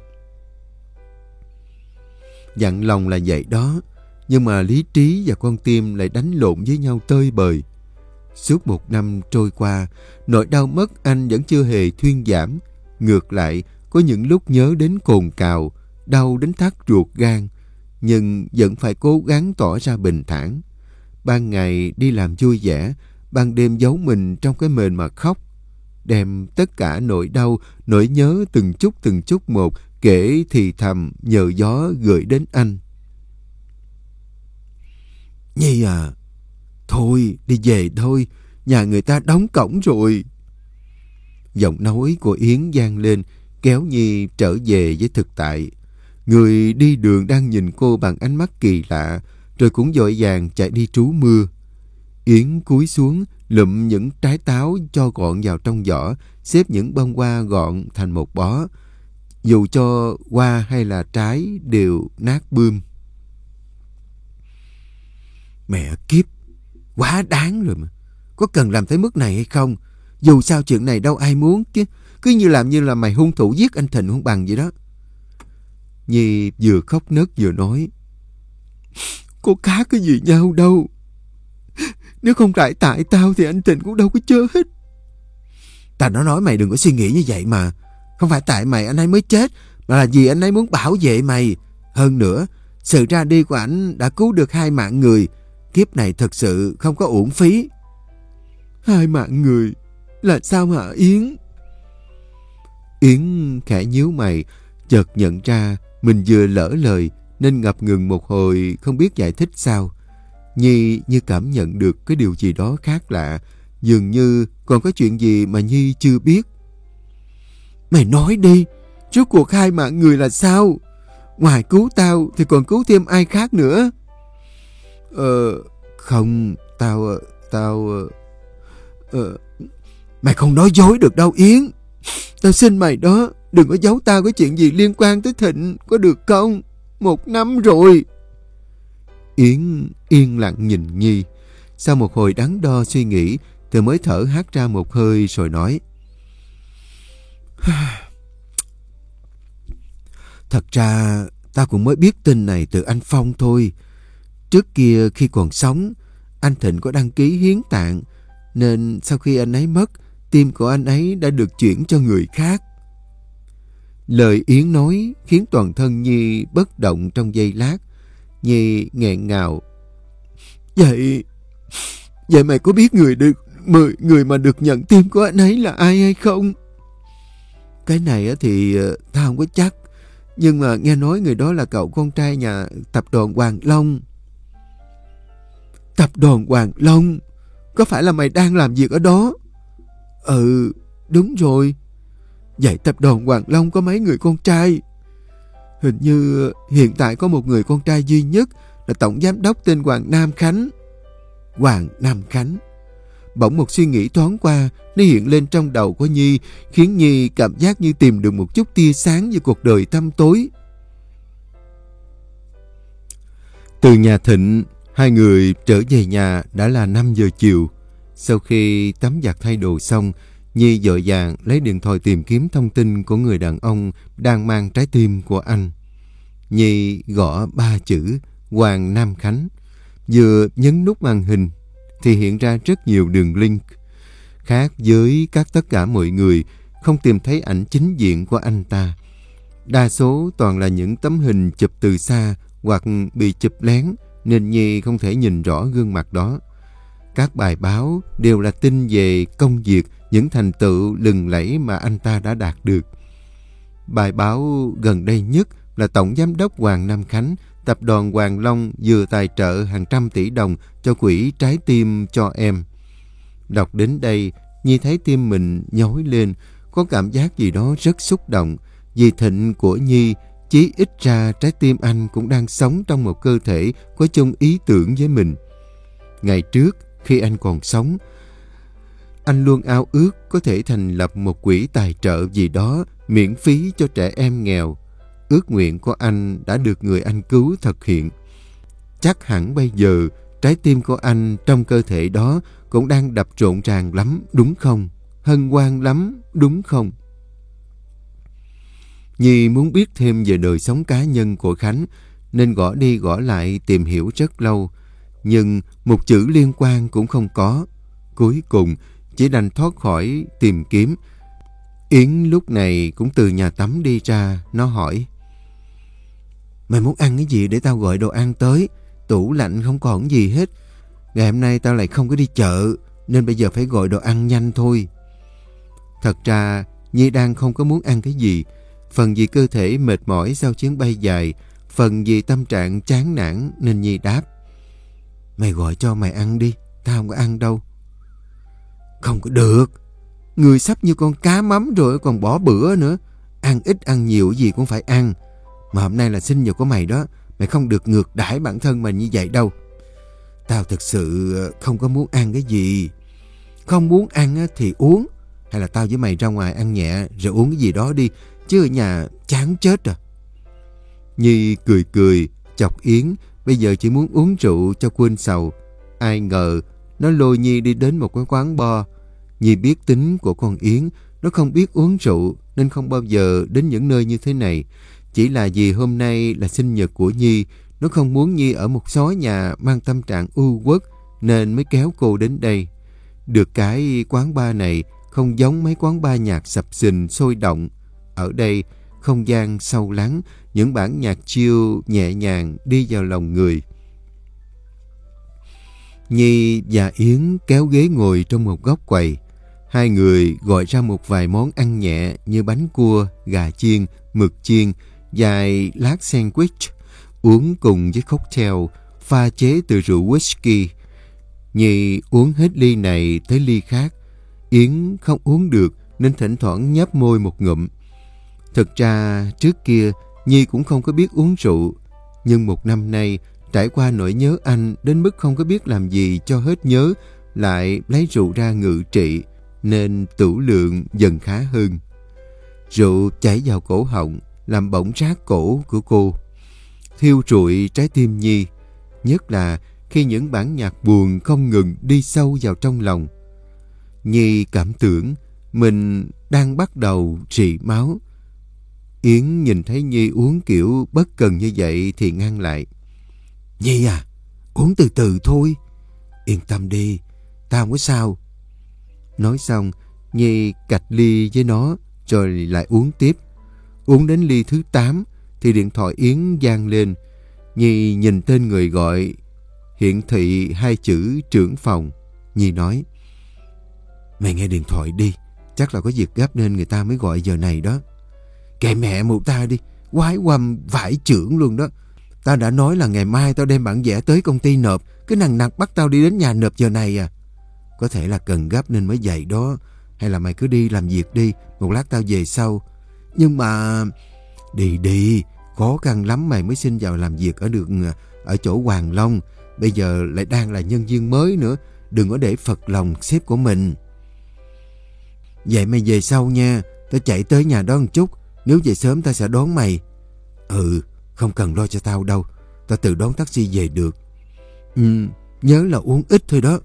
Dặn lòng là vậy đó, nhưng mà lý trí và con tim lại đánh lộn với nhau tơi bời. Suốt một năm trôi qua, nỗi đau mất anh vẫn chưa hề thuyên giảm. Ngược lại, có những lúc nhớ đến cồn cào, đau đến thắt ruột gan, nhưng vẫn phải cố gắng tỏ ra bình thản. Ban ngày đi làm vui vẻ, ban đêm giấu mình trong cái mền mà khóc, đem tất cả nỗi đau, nỗi nhớ từng chút từng chút một, kể thì thầm nhờ gió gửi đến anh. Nhi à, thôi đi về thôi, nhà người ta đóng cổng rồi. Giọng nói của Yến vang lên, kéo Nhi trở về với thực tại. Người đi đường đang nhìn cô bằng ánh mắt kỳ lạ, rồi cũng vội vàng chạy đi trú mưa. Yến cúi xuống, lụm những trái táo cho gọn vào trong vỏ, xếp những bông hoa gọn thành một bó. Dù cho hoa hay là trái đều nát bươm. Mẹ kiếp, quá đáng rồi mà. Có cần làm tới mức này hay không? Dù sao chuyện này đâu ai muốn chứ. Cứ như làm như là mày hung thủ giết anh Thịnh không bằng vậy đó. Nhi vừa khóc nấc vừa nói. Có khác cái gì nhau đâu. Nếu không phải tại tao thì anh Thịnh cũng đâu có chết. Tao nó nói mày đừng có suy nghĩ như vậy mà. Không phải tại mày anh ấy mới chết, mà là vì anh ấy muốn bảo vệ mày. Hơn nữa, sự ra đi của anh đã cứu được hai mạng người. Kiếp này thật sự không có uổng phí. Hai mạng người là sao hả Yến? Yến khẽ nhíu mày, chợt nhận ra mình vừa lỡ lời nên ngập ngừng một hồi không biết giải thích sao. Nhi như cảm nhận được cái điều gì đó khác lạ, dường như còn có chuyện gì mà Nhi chưa biết. Mày nói đi, rốt cuộc hai mạng người là sao? Ngoài cứu tao thì còn cứu thêm ai khác nữa? Ờ, không, tao, tao... Ờ, mày không nói dối được đâu Yến. Tao xin mày đó, đừng có giấu tao cái chuyện gì liên quan tới Thịnh, có được không? Một năm rồi. Yến yên lặng nhìn Nhi. Sau một hồi đắn đo suy nghĩ, thì mới thở hắt ra một hơi rồi nói. Thật ra tao cũng mới biết tin này từ anh Phong thôi. Trước kia khi còn sống, anh Thịnh có đăng ký hiến tạng, nên sau khi anh ấy mất, tim của anh ấy đã được chuyển cho người khác. Lời Yến nói khiến toàn thân Nhi bất động trong giây lát. Nhi nghẹn ngào. Vậy, vậy mày có biết người được mười người mà được nhận tim của anh ấy là ai hay không? Cái này thì tao không có chắc, nhưng mà nghe nói người đó là cậu con trai nhà tập đoàn Hoàng Long. Tập đoàn Hoàng Long? Có phải là mày đang làm việc ở đó? Ừ, đúng rồi. Vậy tập đoàn Hoàng Long có mấy người con trai? Hình như hiện tại có một người con trai duy nhất là tổng giám đốc tên Hoàng Nam Khánh. Hoàng Nam Khánh. Bỗng một suy nghĩ thoáng qua, nó hiện lên trong đầu của Nhi, khiến Nhi cảm giác như tìm được một chút tia sáng về cuộc đời tăm tối. Từ nhà Thịnh, hai người trở về nhà đã là năm giờ chiều. Sau khi tắm giặt thay đồ xong, Nhi vội vàng lấy điện thoại tìm kiếm thông tin của người đàn ông đang mang trái tim của anh. Nhi gõ ba chữ Hoàng Nam Khánh. Vừa nhấn nút màn hình thì hiện ra rất nhiều đường link. Khác với các tất cả mọi người, không tìm thấy ảnh chính diện của anh ta. Đa số toàn là những tấm hình chụp từ xa hoặc bị chụp lén, nên Nhi không thể nhìn rõ gương mặt đó. Các bài báo đều là tin về công việc, những thành tựu lừng lẫy mà anh ta đã đạt được. Bài báo gần đây nhất là Tổng Giám đốc Hoàng Nam Khánh, Tập đoàn Hoàng Long vừa tài trợ hàng trăm tỷ đồng cho quỹ Trái Tim cho Em. Đọc đến đây, Nhi thấy tim mình nhói lên, có cảm giác gì đó rất xúc động. Vì Thịnh của Nhi, chí ít ra trái tim anh cũng đang sống trong một cơ thể có chung ý tưởng với mình. Ngày trước, khi anh còn sống, anh luôn ao ước có thể thành lập một quỹ tài trợ gì đó miễn phí cho trẻ em nghèo. Ước nguyện của anh đã được người anh cứu thực hiện. Chắc hẳn bây giờ, trái tim của anh trong cơ thể đó cũng đang đập rộn ràng lắm, đúng không? Hân hoan lắm, đúng không? Nhi muốn biết thêm về đời sống cá nhân của Khánh, nên gõ đi gõ lại tìm hiểu rất lâu. Nhưng một chữ liên quan cũng không có. Cuối cùng, chỉ đành thoát khỏi tìm kiếm. Yến lúc này cũng từ nhà tắm đi ra, nó hỏi: Mày muốn ăn cái gì để tao gọi đồ ăn tới? Tủ lạnh không còn gì hết. Ngày hôm nay tao lại không có đi chợ, nên bây giờ phải gọi đồ ăn nhanh thôi. Thật ra, Nhi đang không có muốn ăn cái gì. Phần vì cơ thể mệt mỏi sau chuyến bay dài, phần vì tâm trạng chán nản nên Nhi đáp: Mày gọi cho mày ăn đi, tao không có ăn đâu. Không có được. Người sắp như con cá mắm rồi còn bỏ bữa nữa. Ăn ít ăn nhiều gì cũng phải ăn. Mà hôm nay là sinh nhật của mày đó. Mày không được ngược đãi bản thân mình như vậy đâu. Tao thực sự không có muốn ăn cái gì. Không muốn ăn thì uống. Hay là tao với mày ra ngoài ăn nhẹ rồi uống cái gì đó đi. Chứ ở nhà chán chết à. Nhi cười cười chọc Yến bây giờ chỉ muốn uống rượu cho quên sầu. Ai ngờ nó lôi Nhi đi đến một cái quán bar. Nhi biết tính của con Yến, nó không biết uống rượu nên không bao giờ đến những nơi như thế này. Chỉ là vì hôm nay là sinh nhật của Nhi, nó không muốn Nhi ở một xó nhà mang tâm trạng u uất nên mới kéo cô đến đây. Được cái quán bar này không giống mấy quán bar nhạc sập sình sôi động. Ở đây không gian sâu lắng, những bản nhạc chill nhẹ nhàng đi vào lòng người. Nhi và Yến kéo ghế ngồi trong một góc quầy. Hai người gọi ra một vài món ăn nhẹ như bánh cua, gà chiên, mực chiên, vài lát sandwich, uống cùng với cocktail pha chế từ rượu whisky. Nhi uống hết ly này tới ly khác. Yến không uống được nên thỉnh thoảng nhấp môi một ngụm. Thực ra trước kia Nhi cũng không có biết uống rượu. Nhưng một năm nay trải qua nỗi nhớ anh đến mức không có biết làm gì cho hết nhớ, lại lấy rượu ra ngự trị, nên tửu lượng dần khá hơn. Rượu chảy vào cổ họng, làm bỏng rát cổ của cô, thiêu rụi trái tim Nhi, nhất là khi những bản nhạc buồn không ngừng đi sâu vào trong lòng. Nhi cảm tưởng mình đang bắt đầu rỉ máu. Yến nhìn thấy Nhi uống kiểu bất cần như vậy thì ngăn lại. Nhi à, uống từ từ thôi. Yên tâm đi, tao không có sao. Nói xong, Nhi cạch ly với nó rồi lại uống tiếp. Uống đến ly thứ tám thì điện thoại Yến vang lên. Nhi nhìn tên người gọi, hiển thị hai chữ trưởng phòng. Nhi nói: Mày nghe điện thoại đi, chắc là có việc gấp nên người ta mới gọi giờ này đó. Kệ mẹ một ta đi, quái quăm vải trưởng luôn đó. Tao đã nói là ngày mai tao đem bản vẽ tới công ty nộp, cái nằng nặc bắt tao đi đến nhà nộp giờ này à. Có thể là cần gấp nên mới vậy đó. Hay là mày cứ đi làm việc đi, một lát tao về sau. Nhưng mà... Đi đi, khó khăn lắm mày mới xin vào làm việc ở được ở chỗ Hoàng Long. Bây giờ lại đang là nhân viên mới nữa. Đừng có để phật lòng sếp của mình. Vậy mày về sau nha. Tao chạy tới nhà đó một chút. Nếu về sớm tao sẽ đón mày. Ừ, không cần lo cho tao đâu. Tao tự đón taxi về được. Ừ, nhớ là uống ít thôi đó.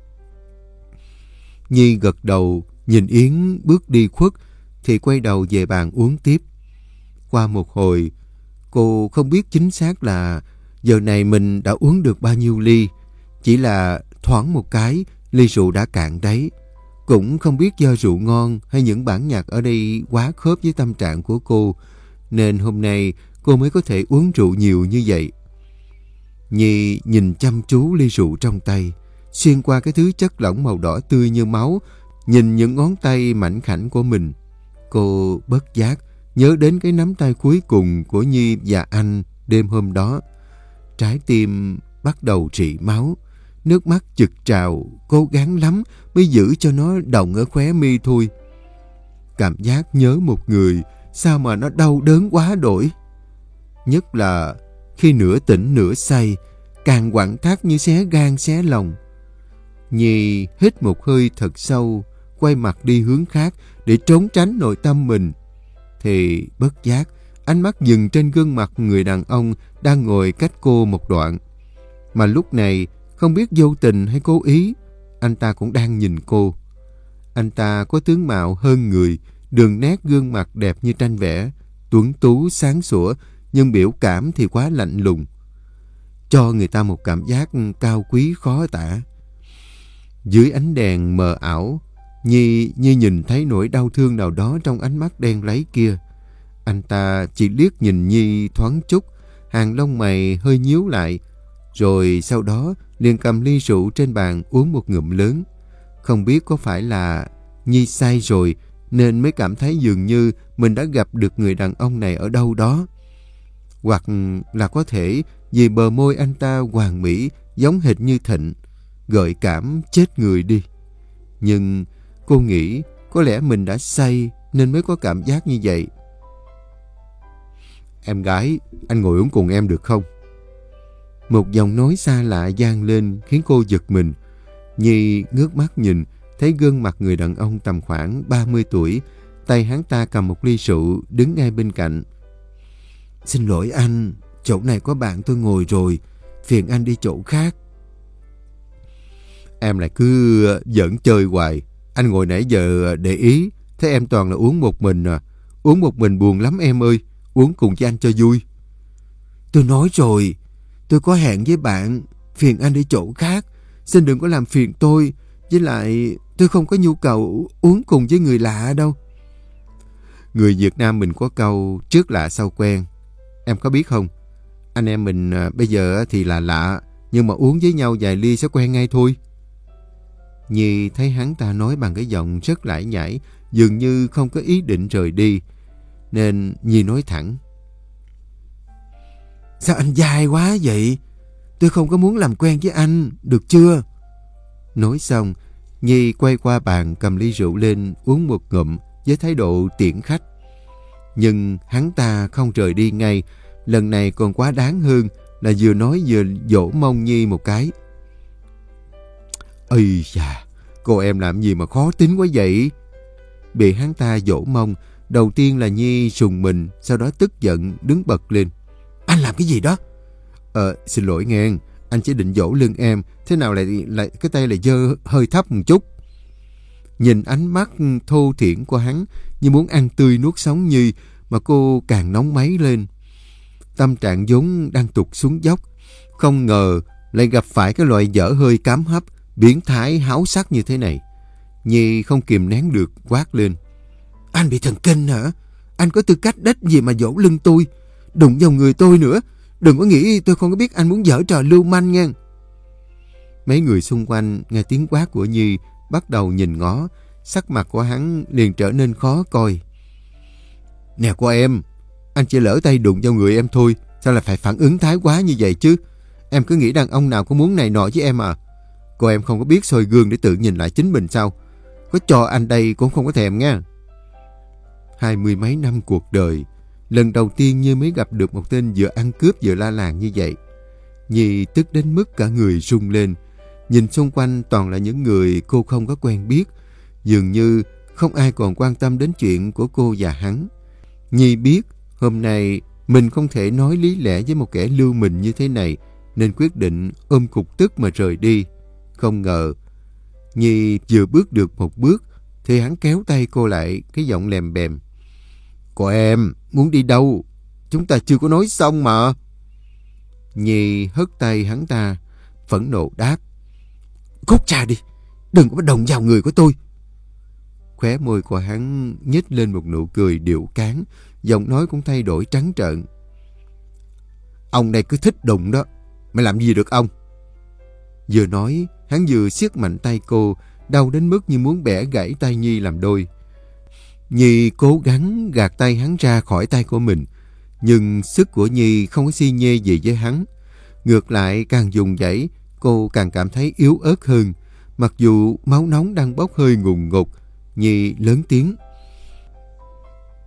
Nhi gật đầu, nhìn Yến bước đi khuất, thì quay đầu về bàn uống tiếp. Qua một hồi, cô không biết chính xác là giờ này mình đã uống được bao nhiêu ly. Chỉ là thoáng một cái, ly rượu đã cạn đáy. Cũng không biết do rượu ngon hay những bản nhạc ở đây quá khớp với tâm trạng của cô, nên hôm nay cô mới có thể uống rượu nhiều như vậy. Nhi nhìn chăm chú ly rượu trong tay, xuyên qua cái thứ chất lỏng màu đỏ tươi như máu, nhìn những ngón tay mảnh khảnh của mình. Cô bất giác nhớ đến cái nắm tay cuối cùng của Nhi và anh đêm hôm đó. Trái tim bắt đầu rỉ máu, nước mắt chực trào, cố gắng lắm mới giữ cho nó đọng ở khóe mi thôi. cảm giác nhớ một người sao mà nó đau đớn quá đổi. Nhất là khi nửa tỉnh nửa say, càng quặn thắt như xé gan xé lòng. Nhi hít một hơi thật sâu, quay mặt đi hướng khác để trốn tránh nội tâm mình. Thì bất giác, ánh mắt dừng trên gương mặt người đàn ông đang ngồi cách cô một đoạn. Mà lúc này, không biết vô tình hay cố ý, anh ta cũng đang nhìn cô. Anh ta có tướng mạo hơn người, đường nét gương mặt đẹp như tranh vẽ, tuấn tú sáng sủa, nhưng biểu cảm thì quá lạnh lùng, cho người ta một cảm giác cao quý khó tả. Dưới ánh đèn mờ ảo, Nhi như nhìn thấy nỗi đau thương nào đó trong ánh mắt đen láy kia. Anh ta chỉ liếc nhìn Nhi thoáng chút, hàng lông mày hơi nhíu lại, rồi sau đó liền cầm ly rượu trên bàn uống một ngụm lớn. Không biết có phải là Nhi say rồi nên mới cảm thấy dường như mình đã gặp được người đàn ông này ở đâu đó. Hoặc là có thể vì bờ môi anh ta hoàn mỹ giống hệt như Thịnh, gợi cảm chết người đi. Nhưng cô nghĩ có lẽ mình đã say nên mới có cảm giác như vậy. Em gái, anh ngồi uống cùng em được không? Một giọng nói xa lạ vang lên khiến cô giật mình. Nhi ngước mắt nhìn, thấy gương mặt người đàn ông tầm khoảng ba mươi tuổi, tay hắn ta cầm một ly rượu đứng ngay bên cạnh. Xin lỗi anh, chỗ này có bạn tôi ngồi rồi, phiền anh đi chỗ khác. Em lại cứ giỡn chơi hoài, anh ngồi nãy giờ để ý, thấy em toàn là uống một mình à. Uống một mình buồn lắm em ơi, uống cùng với anh cho vui. Tôi nói rồi, tôi có hẹn với bạn, phiền anh đi chỗ khác, xin đừng có làm phiền tôi, với lại tôi không có nhu cầu uống cùng với người lạ đâu. Người Việt Nam mình có câu trước lạ sau quen, em có biết không? Anh em mình bây giờ thì là lạ, nhưng mà uống với nhau vài ly sẽ quen ngay thôi. Nhi thấy hắn ta nói bằng cái giọng rất lải nhải, dường như không có ý định rời đi, nên Nhi nói thẳng. Sao anh dai quá vậy? Tôi không có muốn làm quen với anh, được chưa? Nói xong, Nhi quay qua bàn cầm ly rượu lên uống một ngụm với thái độ tiễn khách. Nhưng hắn ta không rời đi ngay, lần này còn quá đáng hơn là vừa nói vừa vỗ mông Nhi một cái. Ây da, cô em làm gì mà khó tính quá vậy? Bị hắn ta vỗ mông, đầu tiên là Nhi rùng mình, sau đó tức giận đứng bật lên. Anh làm cái gì đó? Ờ, xin lỗi nghe, anh chỉ định vỗ lưng em, thế nào lại lại cái tay lại dơ hơi thấp một chút. Nhìn ánh mắt thô thiển của hắn như muốn ăn tươi nuốt sống Nhi, mà cô càng nóng máy lên. Tâm trạng vốn đang tụt xuống dốc, không ngờ lại gặp phải cái loại dở hơi cám hấp, biến thái háo sắc như thế này. Nhi không kìm nén được quát lên. Anh bị thần kinh hả? Anh có tư cách đếch gì mà vỗ lưng tôi? Đụng vào người tôi nữa. Đừng có nghĩ tôi không có biết anh muốn giở trò lưu manh nha. Mấy người xung quanh nghe tiếng quát của Nhi bắt đầu nhìn ngó, sắc mặt của hắn liền trở nên khó coi. Nè cô em, anh chỉ lỡ tay đụng vào người em thôi, sao lại phải phản ứng thái quá như vậy chứ? Em cứ nghĩ đàn ông nào cũng muốn này nọ với em à? Cô em không có biết soi gương để tự nhìn lại chính mình sao? Có cho anh đây cũng không có thèm nha. Hai mươi mấy năm cuộc đời, lần đầu tiên Như mới gặp được một tên vừa ăn cướp vừa la làng như vậy. Nhi tức đến mức cả người rung lên. Nhìn xung quanh toàn là những người cô không có quen biết. Dường như không ai còn quan tâm đến chuyện của cô và hắn. Nhi biết hôm nay mình không thể nói lý lẽ với một kẻ lưu mình như thế này, nên quyết định ôm cục tức mà rời đi. Không ngờ Nhi vừa bước được một bước thì hắn kéo tay cô lại, cái giọng lèm bèm. Cô em muốn đi đâu? Chúng ta chưa có nói xong mà. Nhi hất tay hắn ta, phẫn nộ đáp. Cút ra đi, đừng có động vào người của tôi. Khóe môi của hắn nhếch lên một nụ cười điệu cáng, giọng nói cũng thay đổi trắng trợn. Ông này cứ thích đụng đó, mày làm gì được ông? Vừa nói, hắn vừa siết mạnh tay cô, đau đến mức như muốn bẻ gãy tay Nhi làm đôi. Nhi cố gắng gạt tay hắn ra khỏi tay của mình, nhưng sức của Nhi không có xi nhê gì với hắn. Ngược lại càng dùng dãy, cô càng cảm thấy yếu ớt hơn. Mặc dù máu nóng đang bốc hơi ngùn ngụt, Nhi lớn tiếng.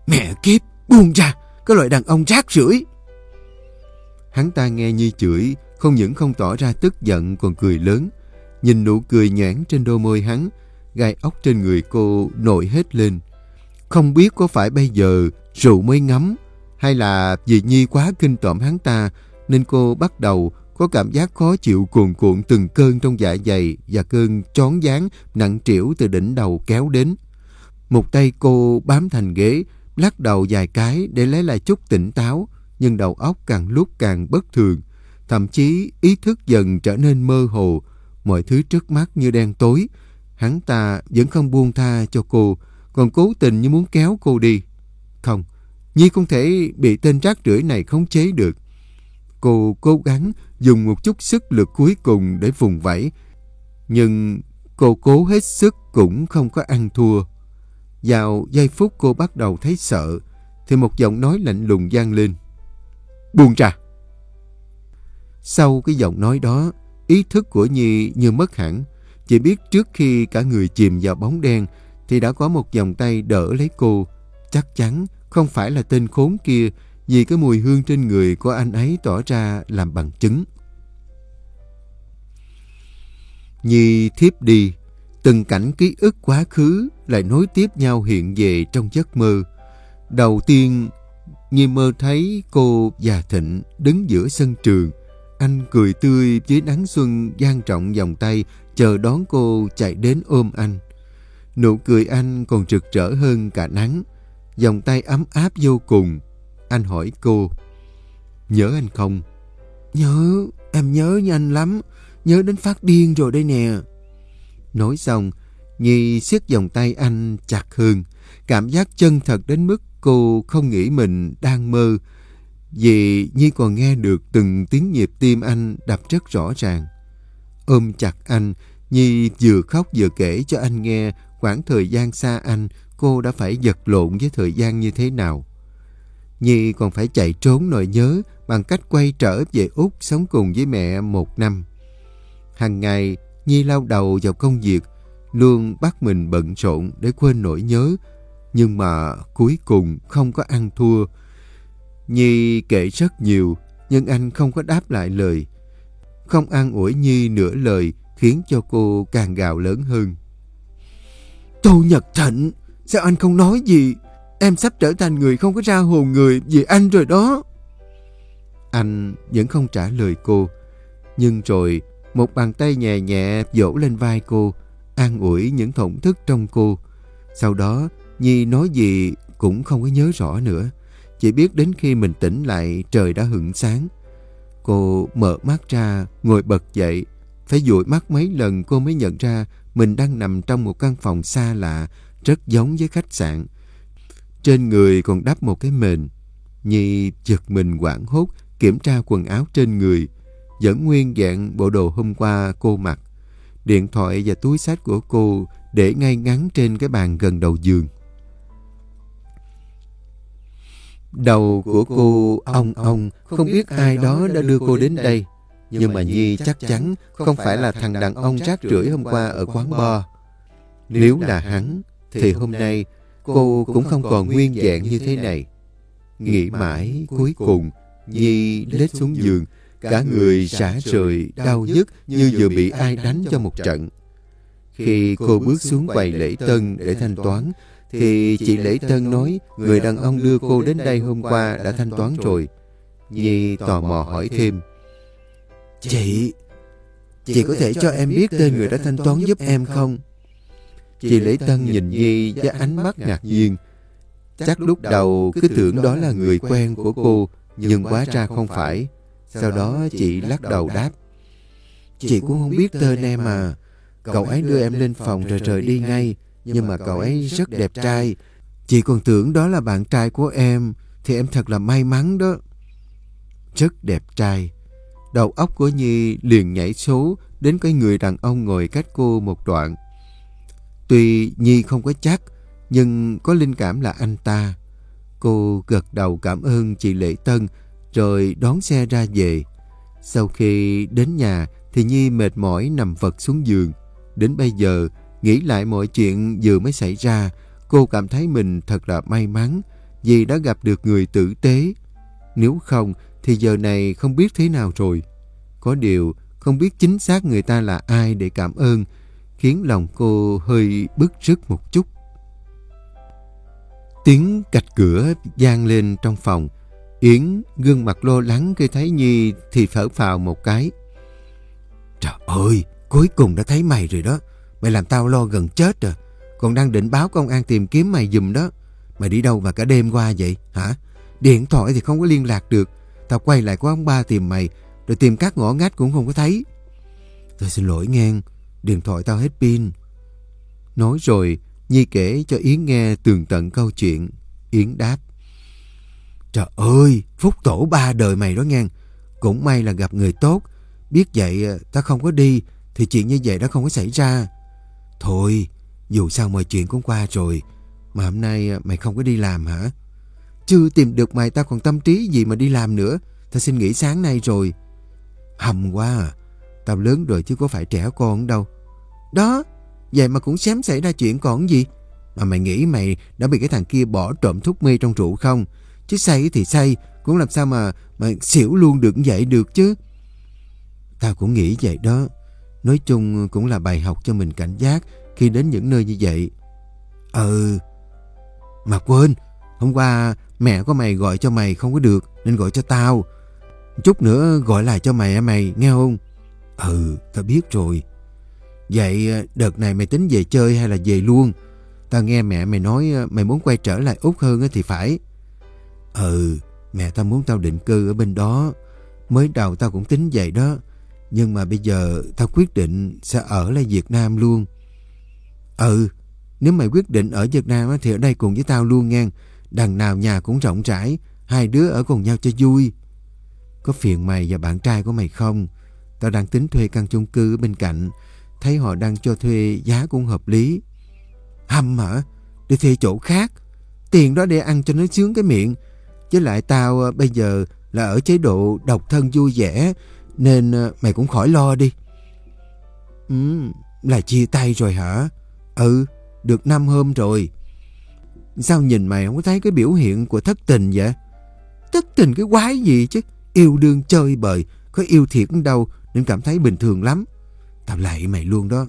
Mẹ kiếp, buông ra, cái loại đàn ông rác rưởi. Hắn ta nghe Nhi chửi, không những không tỏ ra tức giận còn cười lớn. Nhìn nụ cười nhoẻn trên đôi môi hắn, gai ốc trên người cô nổi hết lên. Không biết có phải bây giờ rượu mới ngấm, hay là vì Nhi quá kinh tởm hắn ta, nên cô bắt đầu có cảm giác khó chịu cuồn cuộn từng cơn trong dạ dày và cơn choáng váng nặng trĩu từ đỉnh đầu kéo đến. Một tay cô bám thành ghế, lắc đầu vài cái để lấy lại chút tỉnh táo, nhưng đầu óc càng lúc càng bất thường. Thậm chí ý thức dần trở nên mơ hồ, mọi thứ trước mắt như đen tối. Hắn ta vẫn không buông tha cho cô, còn cố tình như muốn kéo cô đi. Không, Nhi không thể bị tên rác rưởi này khống chế được. Cô cố gắng dùng một chút sức lực cuối cùng để vùng vẫy, nhưng cô cố hết sức cũng không có ăn thua. Vào giây phút cô bắt đầu thấy sợ, thì một giọng nói lạnh lùng vang lên. Buông ra. Sau cái giọng nói đó, ý thức của Nhi như mất hẳn. Chỉ biết trước khi cả người chìm vào bóng đen, thì đã có một vòng tay đỡ lấy cô. Chắc chắn không phải là tên khốn kia, vì cái mùi hương trên người của anh ấy tỏ ra làm bằng chứng. Nhi thiếp đi, từng cảnh ký ức quá khứ lại nối tiếp nhau hiện về trong giấc mơ. Đầu tiên, Nhi mơ thấy cô và Thịnh đứng giữa sân trường. Anh cười tươi dưới nắng xuân, dang rộng vòng tay chờ đón cô chạy đến ôm anh. Nụ cười anh còn rực rỡ hơn cả nắng, vòng tay ấm áp vô cùng. Anh hỏi cô, nhớ anh không? Nhớ, em nhớ như anh lắm, nhớ đến phát điên rồi đây nè. Nói xong, Nhi siết vòng tay anh chặt hơn. Cảm giác chân thật đến mức cô không nghĩ mình đang mơ, vì Nhi còn nghe được từng tiếng nhịp tim anh đập rất rõ ràng. Ôm chặt anh, Nhi vừa khóc vừa kể cho anh nghe quãng thời gian xa anh, cô đã phải vật lộn với thời gian như thế nào. Nhi còn phải chạy trốn nỗi nhớ bằng cách quay trở về Úc sống cùng với mẹ một năm. Hàng ngày, Nhi lao đầu vào công việc, luôn bắt mình bận rộn để quên nỗi nhớ, nhưng mà cuối cùng không có ăn thua. Nhi kể rất nhiều, nhưng anh không có đáp lại lời. Không an ủi Nhi nửa lời khiến cho cô càng gào lớn hơn. Tô Nhật Thịnh, sao anh không nói gì? Em sắp trở thành người không có ra hồn người vì anh rồi đó. Anh vẫn không trả lời cô, nhưng rồi một bàn tay nhẹ nhẹ vỗ lên vai cô, an ủi những thổn thức trong cô. Sau đó, Nhi nói gì cũng không có nhớ rõ nữa. Chỉ biết đến khi mình tỉnh lại trời đã hửng sáng. Cô mở mắt ra, ngồi bật dậy. Phải dụi mắt mấy lần cô mới nhận ra mình đang nằm trong một căn phòng xa lạ, rất giống với khách sạn. Trên người còn đắp một cái mền. Nhi giật mình hoảng hốt kiểm tra quần áo trên người. Vẫn nguyên vẹn bộ đồ hôm qua cô mặc. Điện thoại và túi xách của cô để ngay ngắn trên cái bàn gần đầu giường. Đầu của cô ong ong, không biết ai đó đã đưa cô đến đây. Nhưng mà Nhi chắc chắn không phải là thằng đàn ông rác rưởi hôm qua ở quán bar. Nếu là hắn, thì hôm nay cô cũng không còn nguyên vẹn như thế này. Nghĩ mãi, cuối cùng Nhi lết xuống giường, cả người rã rời, đau nhức như vừa bị ai đánh cho một trận. Khi cô bước xuống quầy lễ tân để thanh toán, thì chị lễ tân nói người đàn ông đưa cô đến đây hôm qua đã thanh toán rồi. Nhi tò mò hỏi thêm. Chị, chị có thể cho em biết tên người đã thanh toán giúp em không? Chị lễ tân nhìn Nhi với ánh mắt ngạc nhiên. Chắc lúc đầu cứ tưởng đó là người quen của cô, nhưng hóa ra không phải. Sau đó chị lắc đầu đáp. Chị cũng không biết tên em à. Cậu ấy đưa em lên phòng rồi rời đi ngay. Nhưng mà cậu ấy rất đẹp trai. Chị còn tưởng đó là bạn trai của em, thì em thật là may mắn đó. Rất đẹp trai. Đầu óc của Nhi liền nhảy số đến cái người đàn ông ngồi cách cô một đoạn. Tuy Nhi không có chắc, nhưng có linh cảm là anh ta. Cô gật đầu cảm ơn chị lễ tân, rồi đón xe ra về. Sau khi đến nhà thì Nhi mệt mỏi nằm vật xuống giường. Đến bây giờ, nghĩ lại mọi chuyện vừa mới xảy ra, cô cảm thấy mình thật là may mắn. vì đã gặp được người tử tế. Nếu không thì giờ này không biết thế nào rồi. Có điều không biết chính xác người ta là ai để cảm ơn, khiến lòng cô hơi bứt rứt một chút. Tiếng cạch cửa vang lên trong phòng. Yến gương mặt lo lắng khi thấy Nhi thì thở phào một cái. Trời ơi, cuối cùng đã thấy mày rồi đó. Mày làm tao lo gần chết rồi. Còn đang định báo công an tìm kiếm mày giùm đó. Mày đi đâu mà cả đêm qua vậy hả? Điện thoại thì không có liên lạc được. Tao quay lại quán bar tìm mày, rồi tìm các ngõ ngách cũng không có thấy. Tôi xin lỗi ngang, điện thoại tao hết pin. Nói rồi Nhi kể cho Yến nghe tường tận câu chuyện. Yến đáp: Trời ơi, phúc tổ ba đời mày đó ngang. Cũng may là gặp người tốt. Biết vậy tao không có đi thì chuyện như vậy đã không có xảy ra. Thôi, dù sao mọi chuyện cũng qua rồi. Mà hôm nay mày không có đi làm hả? Chưa tìm được mày tao còn tâm trí gì mà đi làm nữa. Tao xin nghỉ sáng nay rồi. Hầm quá à. Tao lớn rồi chứ có phải trẻ con đâu. Đó, vậy mà cũng xém xảy ra chuyện còn gì. Mà mày nghĩ mày đã bị cái thằng kia bỏ trộm thuốc mê trong rượu không? Chứ say thì say, cũng làm sao mà mà xỉu luôn được vậy được chứ. Tao cũng nghĩ vậy đó. Nói chung cũng là bài học cho mình cảnh giác khi đến những nơi như vậy. Ừ, mà quên, hôm qua mẹ của mày gọi cho mày không có được nên gọi cho tao. Chút nữa gọi lại cho mày mày, nghe không? Ừ, tao biết rồi. Vậy đợt này mày tính về chơi hay là về luôn? Tao nghe mẹ mày nói mày muốn quay trở lại Úc hơn thì phải. Ừ, mẹ tao muốn tao định cư ở bên đó. Mới đầu tao cũng tính vậy đó. Nhưng mà bây giờ tao quyết định sẽ ở lại Việt Nam luôn. Ừ, nếu mày quyết định ở Việt Nam thì ở đây cùng với tao luôn nha. Đằng nào nhà cũng rộng rãi, hai đứa ở cùng nhau cho vui. Có phiền mày và bạn trai của mày không? Tao đang tính thuê căn chung cư ở bên cạnh. Thấy họ đang cho thuê giá cũng hợp lý. Hâm hả? Đi thuê chỗ khác. Tiền đó để ăn cho nó sướng cái miệng. Chứ lại tao bây giờ là ở chế độ độc thân vui vẻ, nên mày cũng khỏi lo đi. Ừ, là chia tay rồi hả? Ừ, được năm hôm rồi. Sao nhìn mày không có thấy cái biểu hiện của thất tình vậy? Thất tình cái quái gì chứ? Yêu đương chơi bời, có yêu thiệt đâu nên cảm thấy bình thường lắm. Tao lạy mày luôn đó.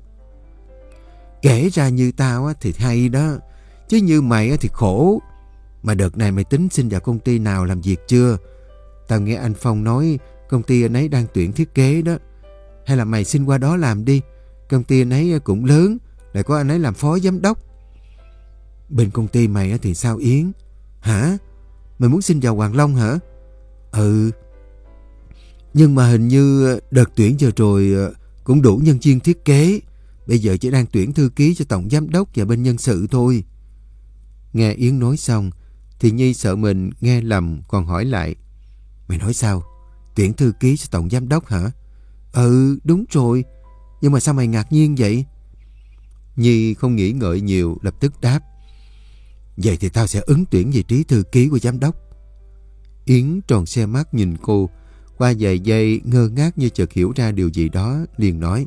Kể ra như tao thì hay đó, chứ như mày thì khổ. Mà đợt này mày tính xin vào công ty nào làm việc chưa? Tao nghe anh Phong nói công ty anh ấy đang tuyển thiết kế đó. Hay là mày xin qua đó làm đi. Công ty anh ấy cũng lớn, lại có anh ấy làm phó giám đốc. Bên công ty mày thì sao Yến? Hả? Mày muốn xin vào Hoàng Long hả? Ừ. Nhưng mà hình như đợt tuyển vừa rồi cũng đủ nhân viên thiết kế. Bây giờ chỉ đang tuyển thư ký cho tổng giám đốc và bên nhân sự thôi. Nghe Yến nói xong thì Nhi sợ mình nghe lầm, còn hỏi lại: Mày nói sao? Tuyển thư ký cho tổng giám đốc hả? Ừ, đúng rồi. Nhưng mà sao mày ngạc nhiên vậy? Nhi không nghĩ ngợi nhiều, lập tức đáp: Vậy thì tao sẽ ứng tuyển vị trí thư ký của giám đốc. Yến tròn xe mắt nhìn cô. Qua vài giây ngơ ngác như chợt hiểu ra điều gì đó, liền nói: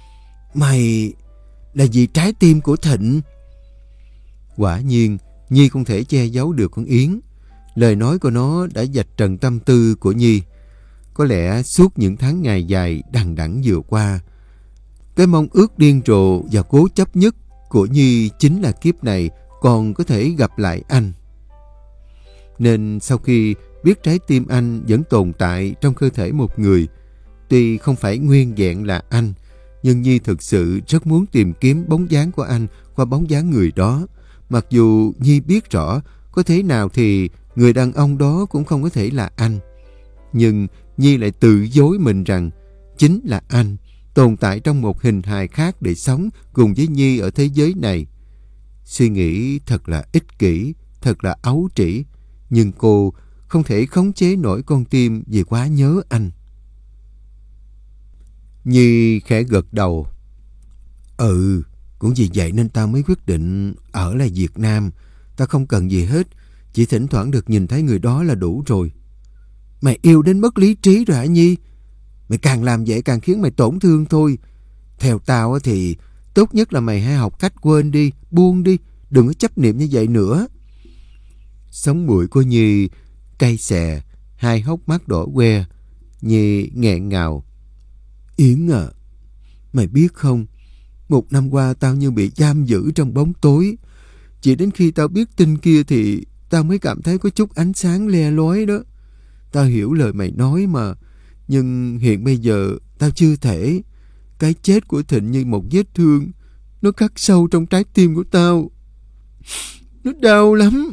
Mày là vì trái tim của Thịnh. Quả nhiên Nhi không thể che giấu được con Yến. Lời nói của nó đã vạch trần tâm tư của Nhi. Có lẽ suốt những tháng ngày dài đằng đẵng vừa qua, cái mong ước điên rồ và cố chấp nhất của Nhi chính là kiếp này còn có thể gặp lại anh. Nên sau khi biết trái tim anh vẫn tồn tại trong cơ thể một người, tuy không phải nguyên vẹn là anh, nhưng Nhi thực sự rất muốn tìm kiếm bóng dáng của anh qua bóng dáng người đó. Mặc dù Nhi biết rõ có thế nào thì người đàn ông đó cũng không có thể là anh. Nhưng Nhi lại tự dối mình rằng chính là anh, tồn tại trong một hình hài khác để sống cùng với Nhi ở thế giới này. Suy nghĩ thật là ích kỷ, thật là ấu trĩ, nhưng cô không thể khống chế nổi con tim vì quá nhớ anh. Nhi khẽ gật đầu. Ừ, cũng vì vậy nên tao mới quyết định ở lại Việt Nam. Tao không cần gì hết, chỉ thỉnh thoảng được nhìn thấy người đó là đủ rồi. Mày yêu đến mất lý trí rồi hả Nhi? Mày càng làm vậy càng khiến mày tổn thương thôi. Theo tao thì tốt nhất là mày hãy học cách quên đi, buông đi, đừng có chấp niệm như vậy nữa. Sống mũi của Nhi cay xè, hai hốc mắt đỏ que. Nhi nghẹn ngào. Yến à, mày biết không, một năm qua tao như bị giam giữ trong bóng tối. Chỉ đến khi tao biết tin kia thì tao mới cảm thấy có chút ánh sáng le lói đó. Tao hiểu lời mày nói mà, nhưng hiện bây giờ tao chưa thể. Cái chết của Thịnh như một vết thương, nó khắc sâu trong trái tim của tao. Nó đau lắm.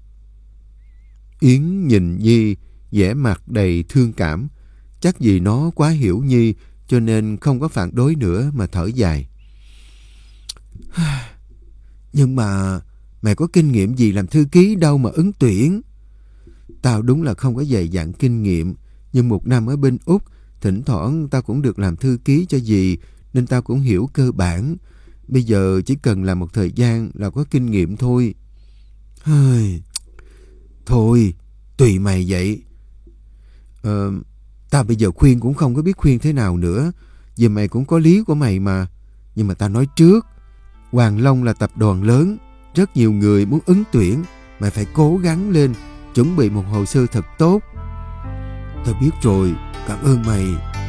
Yến nhìn Nhi, vẻ mặt đầy thương cảm. Chắc vì nó quá hiểu Nhi cho nên không có phản đối nữa mà thở dài. Nhưng mà mày có kinh nghiệm gì làm thư ký đâu mà ứng tuyển. Tao đúng là không có dày dặn kinh nghiệm, nhưng một năm ở bên Úc, thỉnh thoảng tao cũng được làm thư ký cho dì, nên tao cũng hiểu cơ bản. Bây giờ chỉ cần làm một thời gian là có kinh nghiệm thôi. Thôi, tùy mày vậy. Ờ, tao bây giờ khuyên cũng không có biết khuyên thế nào nữa, vì mày cũng có lý của mày mà. Nhưng mà tao nói trước, Hoàng Long là tập đoàn lớn, rất nhiều người muốn ứng tuyển. Mày phải cố gắng lên, chuẩn bị một hồ sơ thật tốt. Tao biết rồi, cảm ơn mày.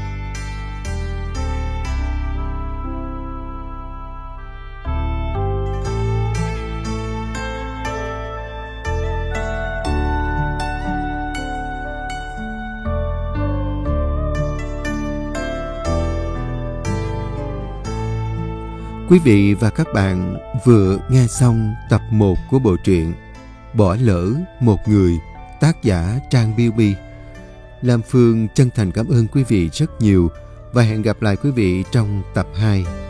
Quý vị và các bạn vừa nghe xong tập một của bộ truyện Bỏ lỡ một người, tác giả Trang Biêu Bi. Lam Phương chân thành cảm ơn quý vị rất nhiều và hẹn gặp lại quý vị trong tập hai.